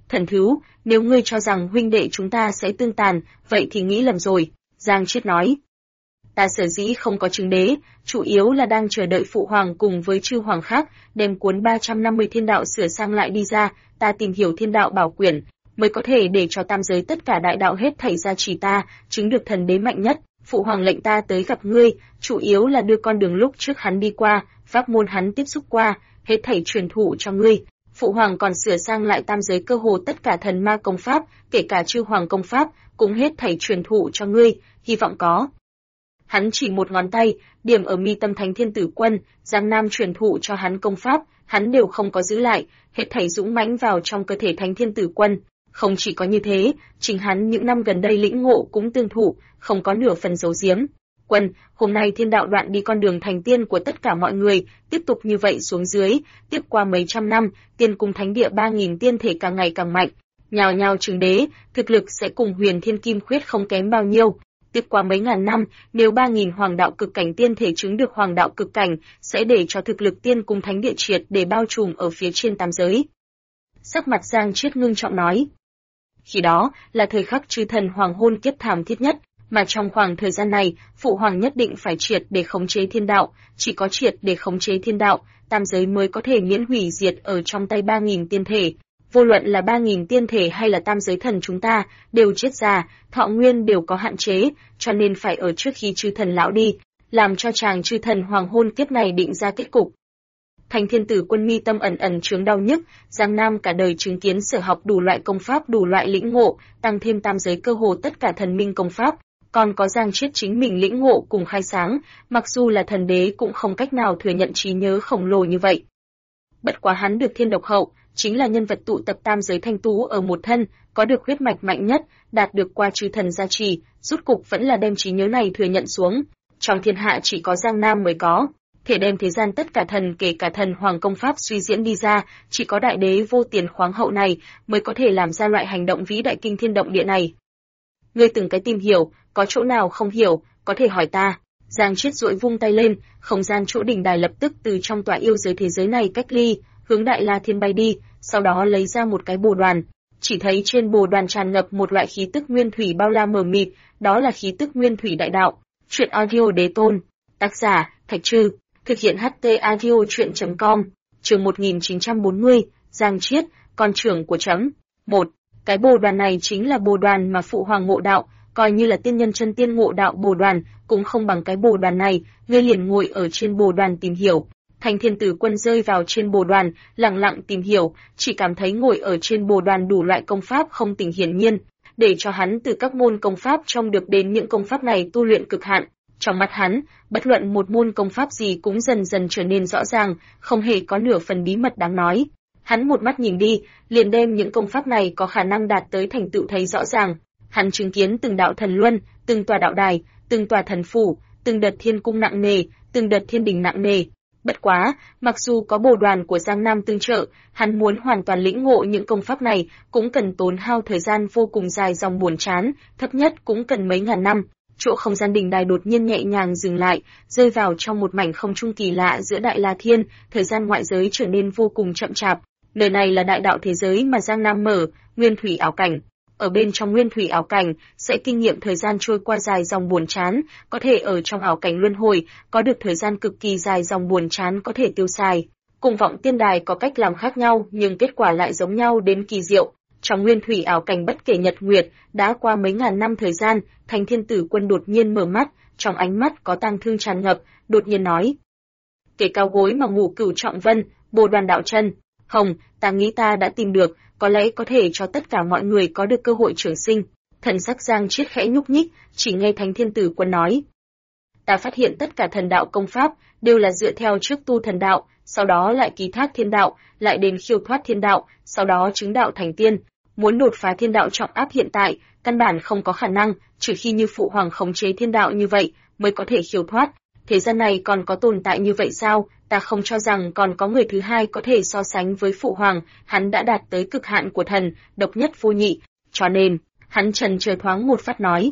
[SPEAKER 1] Thần thú, nếu ngươi cho rằng huynh đệ chúng ta sẽ tương tàn, vậy thì nghĩ lầm rồi, Giang Chiết nói. Ta sở dĩ không có chứng đế, chủ yếu là đang chờ đợi phụ hoàng cùng với chư hoàng khác, đem cuốn 350 thiên đạo sửa sang lại đi ra, ta tìm hiểu thiên đạo bảo quyển, mới có thể để cho tam giới tất cả đại đạo hết thảy gia trì ta, chứng được thần đế mạnh nhất. Phụ hoàng lệnh ta tới gặp ngươi, chủ yếu là đưa con đường lúc trước hắn đi qua, pháp môn hắn tiếp xúc qua, hết thảy truyền thụ cho ngươi. Phụ hoàng còn sửa sang lại tam giới cơ hồ tất cả thần ma công pháp, kể cả chư hoàng công pháp, cũng hết thảy truyền thụ cho ngươi, hy vọng có. Hắn chỉ một ngón tay, điểm ở mi tâm Thánh Thiên Tử Quân, Giang Nam truyền thụ cho hắn công pháp, hắn đều không có giữ lại, hết thảy dũng mãnh vào trong cơ thể Thánh Thiên Tử Quân. Không chỉ có như thế, chính hắn những năm gần đây lĩnh ngộ cũng tương thụ, không có nửa phần giấu giếm. Quân, hôm nay thiên đạo đoạn đi con đường thành tiên của tất cả mọi người, tiếp tục như vậy xuống dưới, tiếp qua mấy trăm năm, tiên cung thánh địa 3000 tiên thể càng ngày càng mạnh, nhào nhào chứng đế, thực lực sẽ cùng Huyền Thiên Kim Khuyết không kém bao nhiêu. Tiếp qua mấy ngàn năm, nếu 3000 hoàng đạo cực cảnh tiên thể chứng được hoàng đạo cực cảnh, sẽ để cho thực lực tiên cung thánh địa triệt để bao trùm ở phía trên tam giới. Sắc mặt Giang Chiết ngưng trọng nói. Khi đó, là thời khắc chư thần hoàng hôn kiếp thảm thiết nhất, mà trong khoảng thời gian này, phụ hoàng nhất định phải triệt để khống chế thiên đạo, chỉ có triệt để khống chế thiên đạo, tam giới mới có thể miễn hủy diệt ở trong tay 3000 tiên thể. Vô luận là 3000 tiên thể hay là tam giới thần chúng ta, đều chết già, thọ nguyên đều có hạn chế, cho nên phải ở trước khi chư thần lão đi, làm cho chàng chư thần hoàng hôn kiếp này định ra kết cục. Thánh Thiên Tử Quân mi tâm ẩn ẩn chướng đau nhức, Giang Nam cả đời chứng kiến sở học đủ loại công pháp đủ loại lĩnh ngộ, tăng thêm tam giới cơ hồ tất cả thần minh công pháp, còn có Giang Chiết chính mình lĩnh ngộ cùng khai sáng, mặc dù là thần đế cũng không cách nào thừa nhận trí nhớ khổng lồ như vậy. Bất quá hắn được thiên độc hậu, chính là nhân vật tụ tập tam giới thanh tú ở một thân, có được huyết mạch mạnh nhất, đạt được qua chư thần gia trì, rút cục vẫn là đem trí nhớ này thừa nhận xuống. Trong thiên hạ chỉ có Giang Nam mới có, thể đem thế gian tất cả thần kể cả thần hoàng công pháp suy diễn đi ra, chỉ có đại đế vô tiền khoáng hậu này mới có thể làm ra loại hành động vĩ đại kinh thiên động địa này. Ngươi từng cái tìm hiểu, có chỗ nào không hiểu, có thể hỏi ta. Giang Chiết duỗi vung tay lên, không gian chỗ đỉnh đài lập tức từ trong tòa yêu giới thế giới này cách ly, hướng Đại La Thiên bay đi, sau đó lấy ra một cái bồ đoàn. Chỉ thấy trên bồ đoàn tràn ngập một loại khí tức nguyên thủy bao la mờ mịt, đó là khí tức nguyên thủy đại đạo. Truyện audio đế tôn. Tác giả, Thạch Trư. Thực hiện HT audio truyện.com. Chương 1940, Giang Chiết, con trưởng của chấm. 1. Cái bồ đoàn này chính là bồ đoàn mà phụ hoàng ngộ đạo, coi như là tiên nhân chân tiên ngộ đạo bồ đoàn, cũng không bằng cái bồ đoàn này, ngươi liền ngồi ở trên bồ đoàn tìm hiểu. Thánh Thiên Tử Quân rơi vào trên bồ đoàn, lặng lặng tìm hiểu, chỉ cảm thấy ngồi ở trên bồ đoàn đủ loại công pháp không tỉnh hiển nhiên, để cho hắn từ các môn công pháp trong được đến những công pháp này tu luyện cực hạn. Trong mắt hắn, bất luận một môn công pháp gì cũng dần dần trở nên rõ ràng, không hề có nửa phần bí mật đáng nói. Hắn một mắt nhìn đi, liền đem những công pháp này có khả năng đạt tới thành tựu thấy rõ ràng. Hắn chứng kiến từng đạo thần luân, từng tòa đạo đài, từng tòa thần phủ, từng đợt thiên cung nặng nề, từng đợt thiên đình nặng nề. Bất quá, mặc dù có bồ đoàn của Giang Nam tương trợ, hắn muốn hoàn toàn lĩnh ngộ những công pháp này, cũng cần tốn hao thời gian vô cùng dài dòng buồn chán, thấp nhất cũng cần mấy ngàn năm. Chỗ không gian đỉnh đài đột nhiên nhẹ nhàng dừng lại, rơi vào trong một mảnh không trung kỳ lạ giữa Đại La Thiên, thời gian ngoại giới trở nên vô cùng chậm chạp. Nơi này là đại đạo thế giới mà Giang Nam mở, nguyên thủy ảo cảnh. Ở bên trong nguyên thủy ảo cảnh, sẽ kinh nghiệm thời gian trôi qua dài dòng buồn chán, có thể ở trong ảo cảnh luân hồi, có được thời gian cực kỳ dài dòng buồn chán có thể tiêu xài. Cùng vọng tiên đài có cách làm khác nhau, nhưng kết quả lại giống nhau đến kỳ diệu. Trong nguyên thủy ảo cảnh bất kể nhật nguyệt, đã qua mấy ngàn năm thời gian, Thánh Thiên Tử Quân đột nhiên mở mắt, trong ánh mắt có tang thương tràn ngập, đột nhiên nói: "Kể cao gối mà ngủ cửu trọng vân, bồ đoàn đạo chân, Hồng, ta nghĩ ta đã tìm được, có lẽ có thể cho tất cả mọi người có được cơ hội trường sinh." Thần sắc Giang Chiết khẽ nhúc nhích, chỉ nghe Thánh Thiên Tử Quân nói: "Ta phát hiện tất cả thần đạo công pháp đều là dựa theo trước tu thần đạo, sau đó lại ký thác thiên đạo, lại đến khiêu thoát thiên đạo, sau đó chứng đạo thành tiên. Muốn đột phá thiên đạo trọng áp hiện tại, căn bản không có khả năng, trừ khi như phụ hoàng khống chế thiên đạo như vậy, mới có thể khiêu thoát. Thế gian này còn có tồn tại như vậy sao? Ta không cho rằng còn có người thứ hai có thể so sánh với phụ hoàng, hắn đã đạt tới cực hạn của thần, độc nhất vô nhị. Cho nên, hắn trần chờ thoáng một phát nói: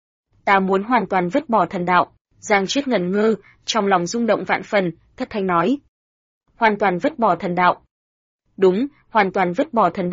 [SPEAKER 1] ta muốn hoàn toàn vứt bỏ thần đạo." Giang Chiết ngẩn ngơ, trong lòng rung động vạn phần, thất thanh nói: "Hoàn toàn vứt bỏ thần đạo?" "Đúng, hoàn toàn vứt bỏ thần đạo,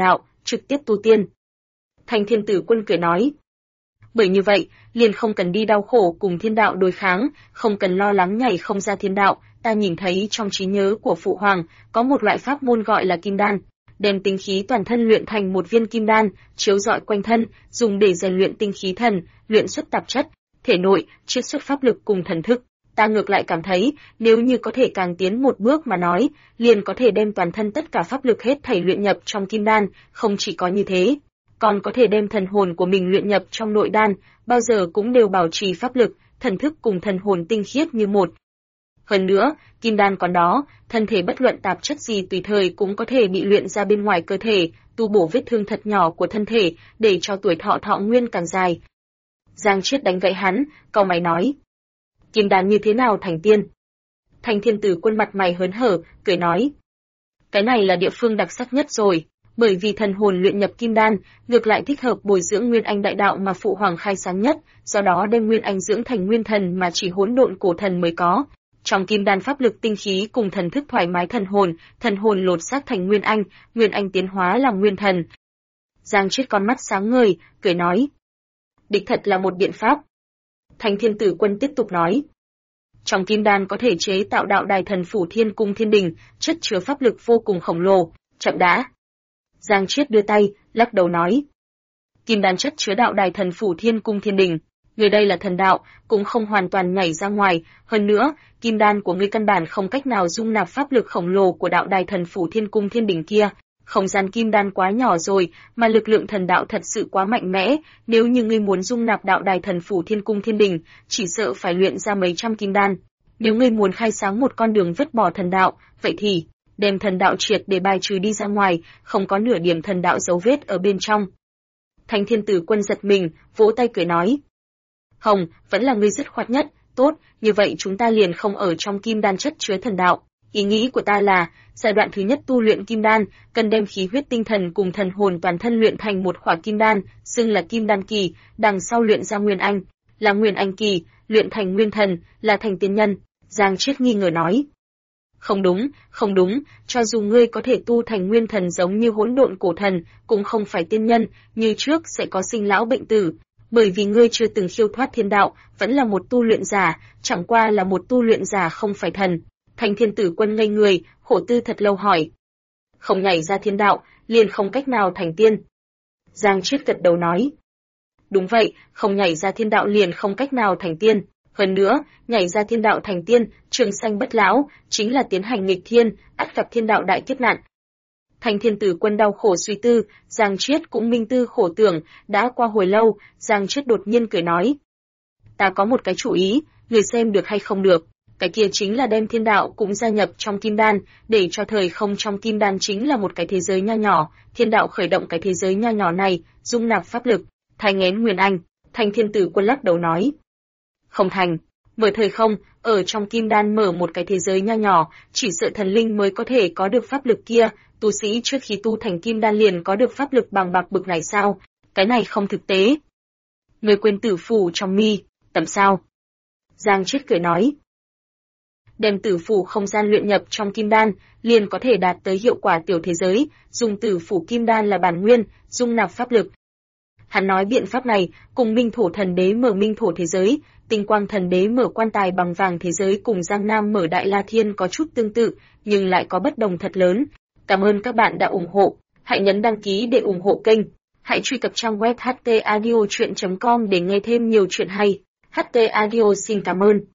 [SPEAKER 1] trực tiếp tu tiên. Thanh Thiên Tử Quân cười nói. Bởi như vậy, liền không cần đi đau khổ cùng thiên đạo đối kháng, không cần lo lắng nhảy không ra thiên đạo. Ta nhìn thấy trong trí nhớ của Phụ Hoàng, có một loại pháp môn gọi là kim đan, đem tinh khí toàn thân luyện thành một viên kim đan, chiếu rọi quanh thân, dùng để rèn luyện tinh khí thần, luyện xuất tạp chất, thể nội, chiết xuất pháp lực cùng thần thức. Ta ngược lại cảm thấy, nếu như có thể càng tiến một bước mà nói, liền có thể đem toàn thân tất cả pháp lực hết thảy luyện nhập trong kim đan, không chỉ có như thế, còn có thể đem thần hồn của mình luyện nhập trong nội đan, bao giờ cũng đều bảo trì pháp lực, thần thức cùng thần hồn tinh khiết như một. Hơn nữa, kim đan còn đó, thân thể bất luận tạp chất gì tùy thời cũng có thể bị luyện ra bên ngoài cơ thể, tu bổ vết thương thật nhỏ của thân thể, để cho tuổi thọ thọ nguyên càng dài. Giang Triết đánh gãy hắn, cau mày nói. Kim đan như thế nào thành tiên? Thanh Thiên Tử Quân mặt mày hớn hở, cười nói. Cái này là địa phương đặc sắc nhất rồi, bởi vì thần hồn luyện nhập kim đan, ngược lại thích hợp bồi dưỡng nguyên anh đại đạo mà Phụ Hoàng khai sáng nhất, do đó đem nguyên anh dưỡng thành nguyên thần mà chỉ hỗn độn cổ thần mới có. Trong kim đan pháp lực tinh khí cùng thần thức thoải mái thần hồn lột xác thành nguyên anh tiến hóa làm nguyên thần. Giang Triết con mắt sáng ngời, cười nói. Đích thật là một biện pháp. Thanh Thiên Tử Quân tiếp tục nói. Trong kim đan có thể chế tạo đạo đài thần phủ thiên cung thiên đình, chất chứa pháp lực vô cùng khổng lồ. Chậm đã. Giang Triết đưa tay, lắc đầu nói. Kim đan chất chứa đạo đài thần phủ thiên cung thiên đình. Người đây là thần đạo, cũng không hoàn toàn nhảy ra ngoài, hơn nữa, kim đan của ngươi căn bản không cách nào dung nạp pháp lực khổng lồ của đạo đài thần phủ thiên cung thiên đỉnh kia. Không gian kim đan quá nhỏ rồi, mà lực lượng thần đạo thật sự quá mạnh mẽ, nếu như ngươi muốn dung nạp đạo đài thần phủ thiên cung thiên đỉnh, chỉ sợ phải luyện ra mấy trăm kim đan. Nếu ngươi muốn khai sáng một con đường vứt bỏ thần đạo, vậy thì đem thần đạo triệt để bài trừ đi ra ngoài, không có nửa điểm thần đạo dấu vết ở bên trong. Thanh Thiên Tử Quân giật mình, vỗ tay cười nói. Hồng, vẫn là ngươi dứt khoát nhất, tốt, như vậy chúng ta liền không ở trong kim đan chất chứa thần đạo. Ý nghĩ của ta là, giai đoạn thứ nhất tu luyện kim đan, cần đem khí huyết tinh thần cùng thần hồn toàn thân luyện thành một khỏa kim đan, xưng là kim đan kỳ, đằng sau luyện ra nguyên anh, là nguyên anh kỳ, luyện thành nguyên thần, là thành tiên nhân. Giang Triết nghi ngờ nói. Không đúng, cho dù ngươi có thể tu thành nguyên thần giống như hỗn độn cổ thần, cũng không phải tiên nhân, như trước sẽ có sinh lão bệnh tử. Bởi vì ngươi chưa từng khiêu thoát thiên đạo, vẫn là một tu luyện giả, chẳng qua là một tu luyện giả không phải thần. Thanh Thiên Tử Quân ngây người, khổ tư thật lâu hỏi. Không nhảy ra thiên đạo, liền không cách nào thành tiên. Giang Triết gật đầu nói. Đúng vậy, không nhảy ra thiên đạo liền không cách nào thành tiên. Hơn nữa, nhảy ra thiên đạo thành tiên, trường sanh bất lão, chính là tiến hành nghịch thiên, ắt gặp thiên đạo đại kiếp nạn. Thanh Thiên Tử Quân đau khổ suy tư, Giang Triết cũng minh tư khổ tưởng, đã qua hồi lâu, Giang Triết đột nhiên cười nói. Ta có một cái chủ ý, người xem được hay không được, cái kia chính là đem thiên đạo cũng gia nhập trong kim đan, để cho thời không trong kim đan chính là một cái thế giới nho nhỏ, thiên đạo khởi động cái thế giới nho nhỏ này, dung nạp pháp lực, thay nghén nguyên anh. Thanh Thiên Tử Quân lắc đầu nói. Không thành, mở thời không, ở trong kim đan mở một cái thế giới nho nhỏ, chỉ sợ thần linh mới có thể có được pháp lực kia, tu sĩ trước khi tu thành kim đan liền có được pháp lực bằng bạc bực này sao? Cái này không thực tế. Người quên tử phủ trong mi, tầm sao? Giang Triết cười nói. Đem tử phủ không gian luyện nhập trong kim đan, liền có thể đạt tới hiệu quả tiểu thế giới, dùng tử phủ kim đan là bản nguyên, dung nạp pháp lực. Hắn nói biện pháp này, cùng Minh Thổ Thần Đế mở Minh Thổ thế giới, Tinh Quang Thần Đế mở quan tài bằng vàng thế giới cùng Giang Nam mở Đại La Thiên có chút tương tự, nhưng lại có bất đồng thật lớn. Cảm ơn các bạn đã ủng hộ, hãy nhấn đăng ký để ủng hộ kênh. Hãy truy cập trang web htaudio.com để nghe thêm nhiều chuyện hay. HT Audio xin cảm ơn.